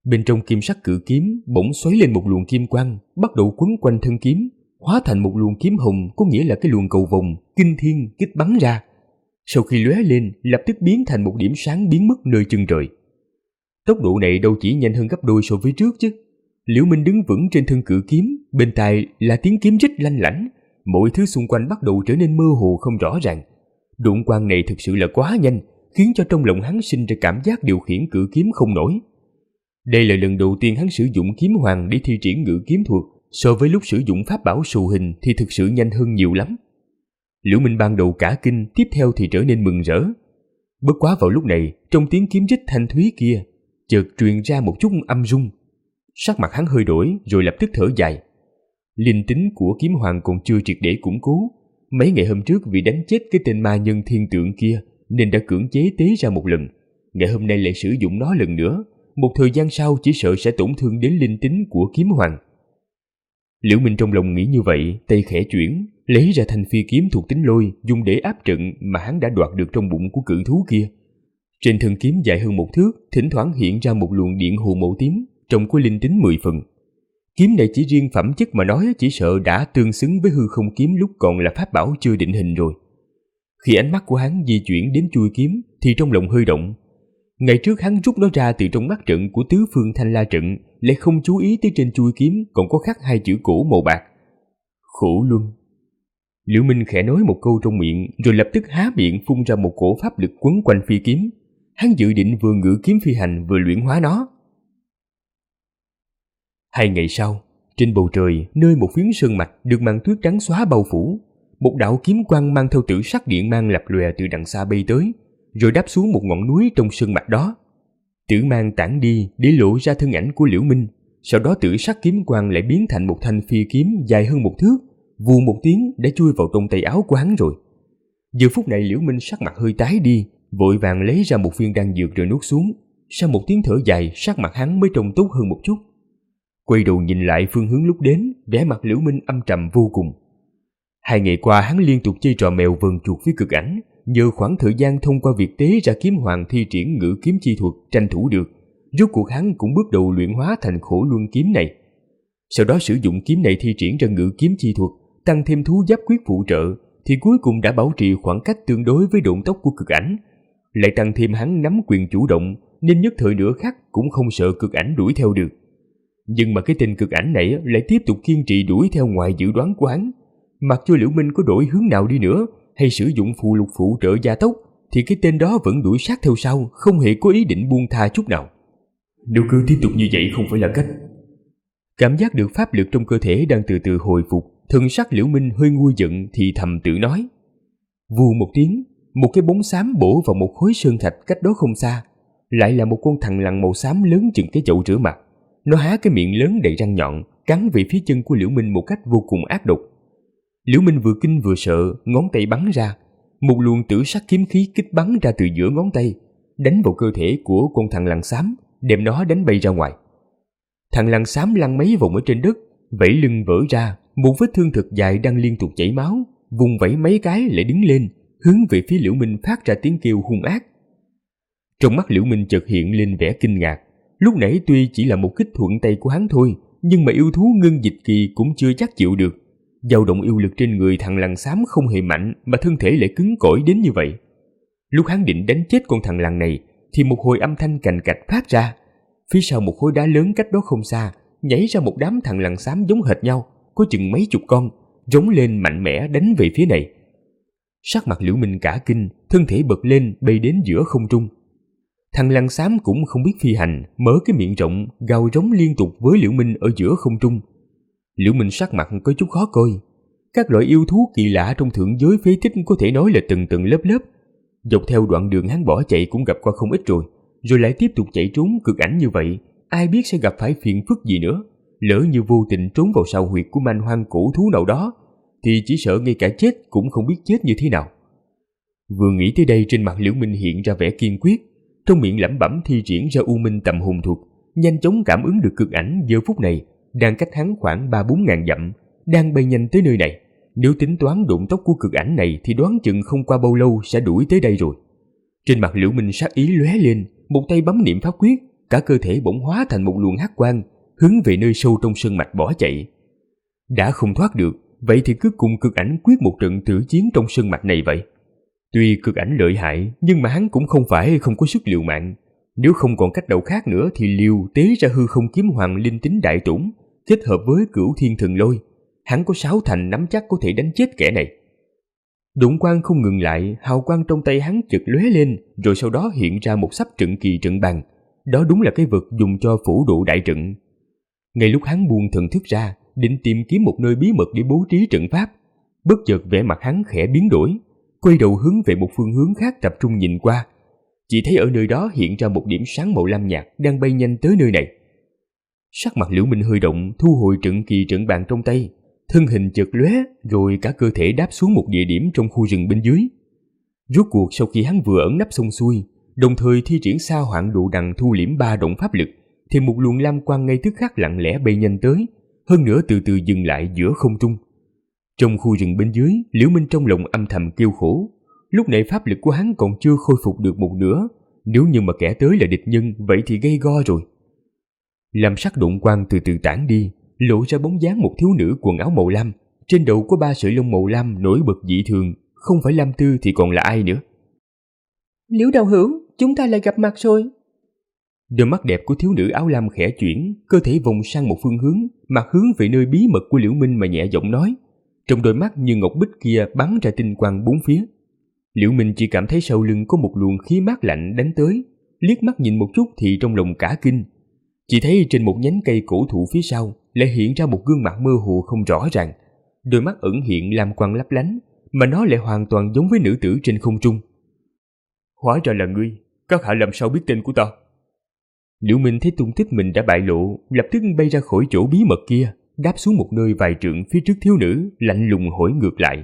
Bên trong kim sắc cự kiếm bỗng xoáy lên một luồng kim quang, bắt đầu quấn quanh thân kiếm, hóa thành một luồng kiếm hồng, có nghĩa là cái luồng cầu vồng kinh thiên kích bắn ra. Sau khi lóe lên, lập tức biến thành một điểm sáng biến mất nơi chân trời. Tốc độ này đâu chỉ nhanh hơn gấp đôi so với trước chứ. Liễu Minh đứng vững trên thân cự kiếm, bên tai là tiếng kiếm rít lanh lảnh, mọi thứ xung quanh bắt đầu trở nên mơ hồ không rõ ràng. Độn quang này thực sự là quá nhanh, khiến cho trong lòng hắn sinh ra cảm giác điều khiển cự kiếm không nổi. Đây là lần đầu tiên hắn sử dụng kiếm hoàng để thi triển ngự kiếm thuật, so với lúc sử dụng pháp bảo sù hình thì thực sự nhanh hơn nhiều lắm. Liễu Minh ban đầu cả kinh, tiếp theo thì trở nên mừng rỡ. Bất quá vào lúc này, trong tiếng kiếm rít thanh thúy kia, chợt truyền ra một chút âm rung. Sắc mặt hắn hơi đổi, rồi lập tức thở dài. Linh tính của kiếm hoàng còn chưa triệt để củng cố. Mấy ngày hôm trước vì đánh chết cái tên ma nhân thiên tượng kia, nên đã cưỡng chế tế ra một lần. Ngày hôm nay lại sử dụng nó lần nữa, một thời gian sau chỉ sợ sẽ tổn thương đến linh tính của kiếm hoàng. Liễu Minh trong lòng nghĩ như vậy, tay khẽ chuyển, lấy ra thanh phi kiếm thuộc tính lôi, dùng để áp trận mà hắn đã đoạt được trong bụng của cự thú kia. Trên thân kiếm dài hơn 1 thước, thỉnh thoảng hiện ra một luồng điện hồ màu tím, trông có linh tính 10 phần. Kiếm này chỉ riêng phẩm chất mà nói chỉ sợ đã tương xứng với hư không kiếm lúc còn là pháp bảo chưa định hình rồi. Khi ánh mắt của hắn di chuyển đến chuôi kiếm thì trong lòng hơi động. Ngày trước hắn rút nó ra từ trong mắt trận của tứ phương thanh la trận, lại không chú ý tới trên chuôi kiếm còn có khắc 2 chữ cổ màu bạc: Khổ Luân. Liễu Minh khẽ nói một câu trong miệng, rồi lập tức há miệng phun ra một cổ pháp lực quấn quanh phi kiếm. Hắn dự định vừa ngự kiếm phi hành vừa luyện hóa nó. 2 ngày sau, trên bầu trời, nơi một phiến sơn mạch được màn tuyết trắng xóa bao phủ, một đạo kiếm quang mang theo tử sắc điện mang lập lòe từ đằng xa bay tới, rồi đáp xuống một ngọn núi trong sơn mạch đó. Tử mang tản đi để lộ ra thân ảnh của Liễu Minh, sau đó tử sắc kiếm quang lại biến thành một thanh phi kiếm dài hơn 1 thước, vù một tiếng đã chui vào trong tay áo của hắn rồi. Giờ phút này Liễu Minh sắc mặt hơi tái đi, vội vàng lấy ra một viên đan dược rồi nuốt xuống. Sau một tiếng thở dài, sắc mặt hắn mới trông tốt hơn một chút. Quay đầu nhìn lại phương hướng lúc đến, vẻ mặt Liễu Minh âm trầm vô cùng. 2 ngày qua hắn liên tục chơi trò mèo vờn chuột với cực ảnh, nhờ khoảng thời gian thông qua việc tế ra kiếm hoàng thi triển ngự kiếm chi thuật tranh thủ được, rốt cuộc hắn cũng bước đầu luyện hóa thành Khổ Luân kiếm này. Sau đó sử dụng kiếm này thi triển ra ngự kiếm chi thuật, tăng thêm thú giáp quyết phụ trợ, thì cuối cùng đã bảo trì khoảng cách tương đối với độn tốc của cực ảnh. Lại tăng thêm hắn nắm quyền chủ động, nên nhất thời nửa khắc cũng không sợ cực ảnh đuổi theo được. Nhưng mà cái tên cực ảnh này lại tiếp tục kiên trì đuổi theo ngoài dự đoán của hắn. Mặc cho Liễu Minh có đổi hướng nào đi nữa, hay sử dụng phù lục phụ trợ gia tốc, thì cái tên đó vẫn đuổi sát theo sau, không hề có ý định buông tha chút nào. Nếu cứ tiếp tục như vậy không phải là cách. Cảm giác được pháp lực trong cơ thể đang từ từ hồi phục, thần sắc Liễu Minh hơi nguôi giận thì thầm tự nói. Vù một tiếng, một cái bóng xám bổ vào một khối sơn thạch cách đó không xa. Lại là một con thằn lằn màu xám lớn chừng cái chậu rửa mặt. Nó há cái miệng lớn đầy răng nhọn, cắn về phía chân của Liễu Minh một cách vô cùng ác độc. Liễu Minh vừa kinh vừa sợ, ngón tay bắn ra. Một luồng tử sắc kiếm khí kích bắn ra từ giữa ngón tay, đánh vào cơ thể của con thằn lằn xám, đem nó đánh bay ra ngoài. Thằn lằn xám lăn mấy vòng ở trên đất, vẫy lưng vỡ ra, một vết thương thật dài đang liên tục chảy máu, vùng vẫy mấy cái lại đứng lên, hướng về phía Liễu Minh phát ra tiếng kêu hung ác. Trong mắt Liễu Minh chợt hiện lên vẻ kinh ngạc. Lúc nãy tuy chỉ là một kích thuận tay của hắn thôi, nhưng mà yêu thú ngân dịch kỳ cũng chưa chắc chịu được. Dao động yêu lực trên người thằn lằn xám không hề mạnh, mà thân thể lại cứng cỏi đến như vậy. Lúc hắn định đánh chết con thằn lằn này, thì một hồi âm thanh cành cạch phát ra. Phía sau một khối đá lớn cách đó không xa, nhảy ra một đám thằn lằn xám giống hệt nhau, có chừng mấy chục con, rống lên mạnh mẽ đánh về phía này. Sắc mặt Liễu Minh cả kinh, thân thể bật lên bay đến giữa không trung. Thằn lằn xám cũng không biết phi hành, mở cái miệng rộng, gào rống liên tục với Liễu Minh ở giữa không trung. Liễu Minh sắc mặt có chút khó coi. Các loại yêu thú kỳ lạ trong thượng giới phế tích có thể nói là từng tầng lớp lớp. Dọc theo đoạn đường hắn bỏ chạy cũng gặp qua không ít rồi lại tiếp tục chạy trốn cực ảnh như vậy, ai biết sẽ gặp phải phiền phức gì nữa. Lỡ như vô tình trốn vào sau huyệt của man hoang cổ thú nào đó, thì chỉ sợ ngay cả chết cũng không biết chết như thế nào. Vừa nghĩ tới đây, trên mặt Liễu Minh hiện ra vẻ kiên quyết, trong miệng lẩm bẩm thi triển ra U Minh Tầm Hồn Thuật, nhanh chóng cảm ứng được cực ảnh giờ phút này đang cách hắn khoảng 3-4 ngàn dặm, đang bay nhanh tới nơi này. Nếu tính toán độn tốc của cực ảnh này thì đoán chừng không qua bao lâu sẽ đuổi tới đây rồi. Trên mặt Liễu Minh sát ý lóe lên, một tay bấm niệm pháp quyết, cả cơ thể bỗng hóa thành một luồng hắc quang, hướng về nơi sâu trong sơn mạch bỏ chạy. Đã không thoát được, vậy thì cứ cùng Cực Ảnh quyết một trận tử chiến trong sơn mạch này vậy. Tuy Cực Ảnh lợi hại, nhưng mà hắn cũng không phải không có sức liều mạng. Nếu không còn cách nào khác nữa thì liều tế ra hư không kiếm hoàng linh tính đại trũng, kết hợp với Cửu Thiên Thần Lôi, hắn có 6 thành nắm chắc có thể đánh chết kẻ này. Đụng quang không ngừng lại, hào quang trong tay hắn chợt lóe lên, rồi sau đó hiện ra một sắp trận kỳ trận bàn. Đó đúng là cái vật dùng cho phủ độ đại trận. Ngay lúc hắn buông thần thức ra, định tìm kiếm một nơi bí mật để bố trí trận pháp, bất chợt vẻ mặt hắn khẽ biến đổi, quay đầu hướng về một phương hướng khác tập trung nhìn qua. Chỉ thấy ở nơi đó hiện ra một điểm sáng màu lam nhạt đang bay nhanh tới nơi này. Sắc mặt Liễu Minh hơi động, thu hồi trận kỳ trận bàn trong tay, thân hình chợt lóe, rồi cả cơ thể đáp xuống một địa điểm trong khu rừng bên dưới. Rốt cuộc sau khi hắn vừa ẩn nấp xong xuôi, đồng thời thi triển Sa Hoạn Độ Đằng thu liễm 3 động pháp lực, thì một luồng lam quang ngay tức khắc lặng lẽ bay nhanh tới, hơn nữa từ từ dừng lại giữa không trung. Trong khu rừng bên dưới, Liễu Minh trong lòng âm thầm kêu khổ. Lúc này pháp lực của hắn còn chưa khôi phục được một nửa, nếu như mà kẻ tới là địch nhân, vậy thì gây go rồi. Lam sắc độn quang từ từ tản đi, lộ ra bóng dáng một thiếu nữ quần áo màu lam, trên đầu có 3 sợi lông màu lam nổi bật dị thường, không phải Lam Tư thì còn là ai nữa. Liễu đạo hữu, chúng ta lại gặp mặt rồi. Đôi mắt đẹp của thiếu nữ áo lam khẽ chuyển, cơ thể vòng sang một phương hướng, mặt hướng về nơi bí mật của Liễu Minh mà nhẹ giọng nói. Trong đôi mắt như ngọc bích kia bắn ra tinh quang bốn phía. Liễu Minh chỉ cảm thấy sau lưng có một luồng khí mát lạnh đánh tới, liếc mắt nhìn một chút thì trong lòng cả kinh. Chỉ thấy trên một nhánh cây cổ thụ phía sau lại hiện ra một gương mặt mơ hồ không rõ ràng, đôi mắt ẩn hiện lam quang lấp lánh, mà nó lại hoàn toàn giống với nữ tử trên không trung. Hóa ra là ngươi, các hạ làm sao biết tên của ta? Liễu Minh thấy tung tích mình đã bại lộ, lập tức bay ra khỏi chỗ bí mật kia, đáp xuống một nơi vài trượng phía trước thiếu nữ, lạnh lùng hỏi ngược lại.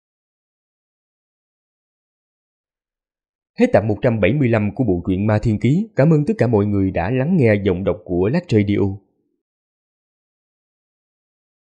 Hết tập 175 của bộ truyện Ma Thiên Ký. Cảm ơn tất cả mọi người đã lắng nghe giọng đọc của Lách Radio.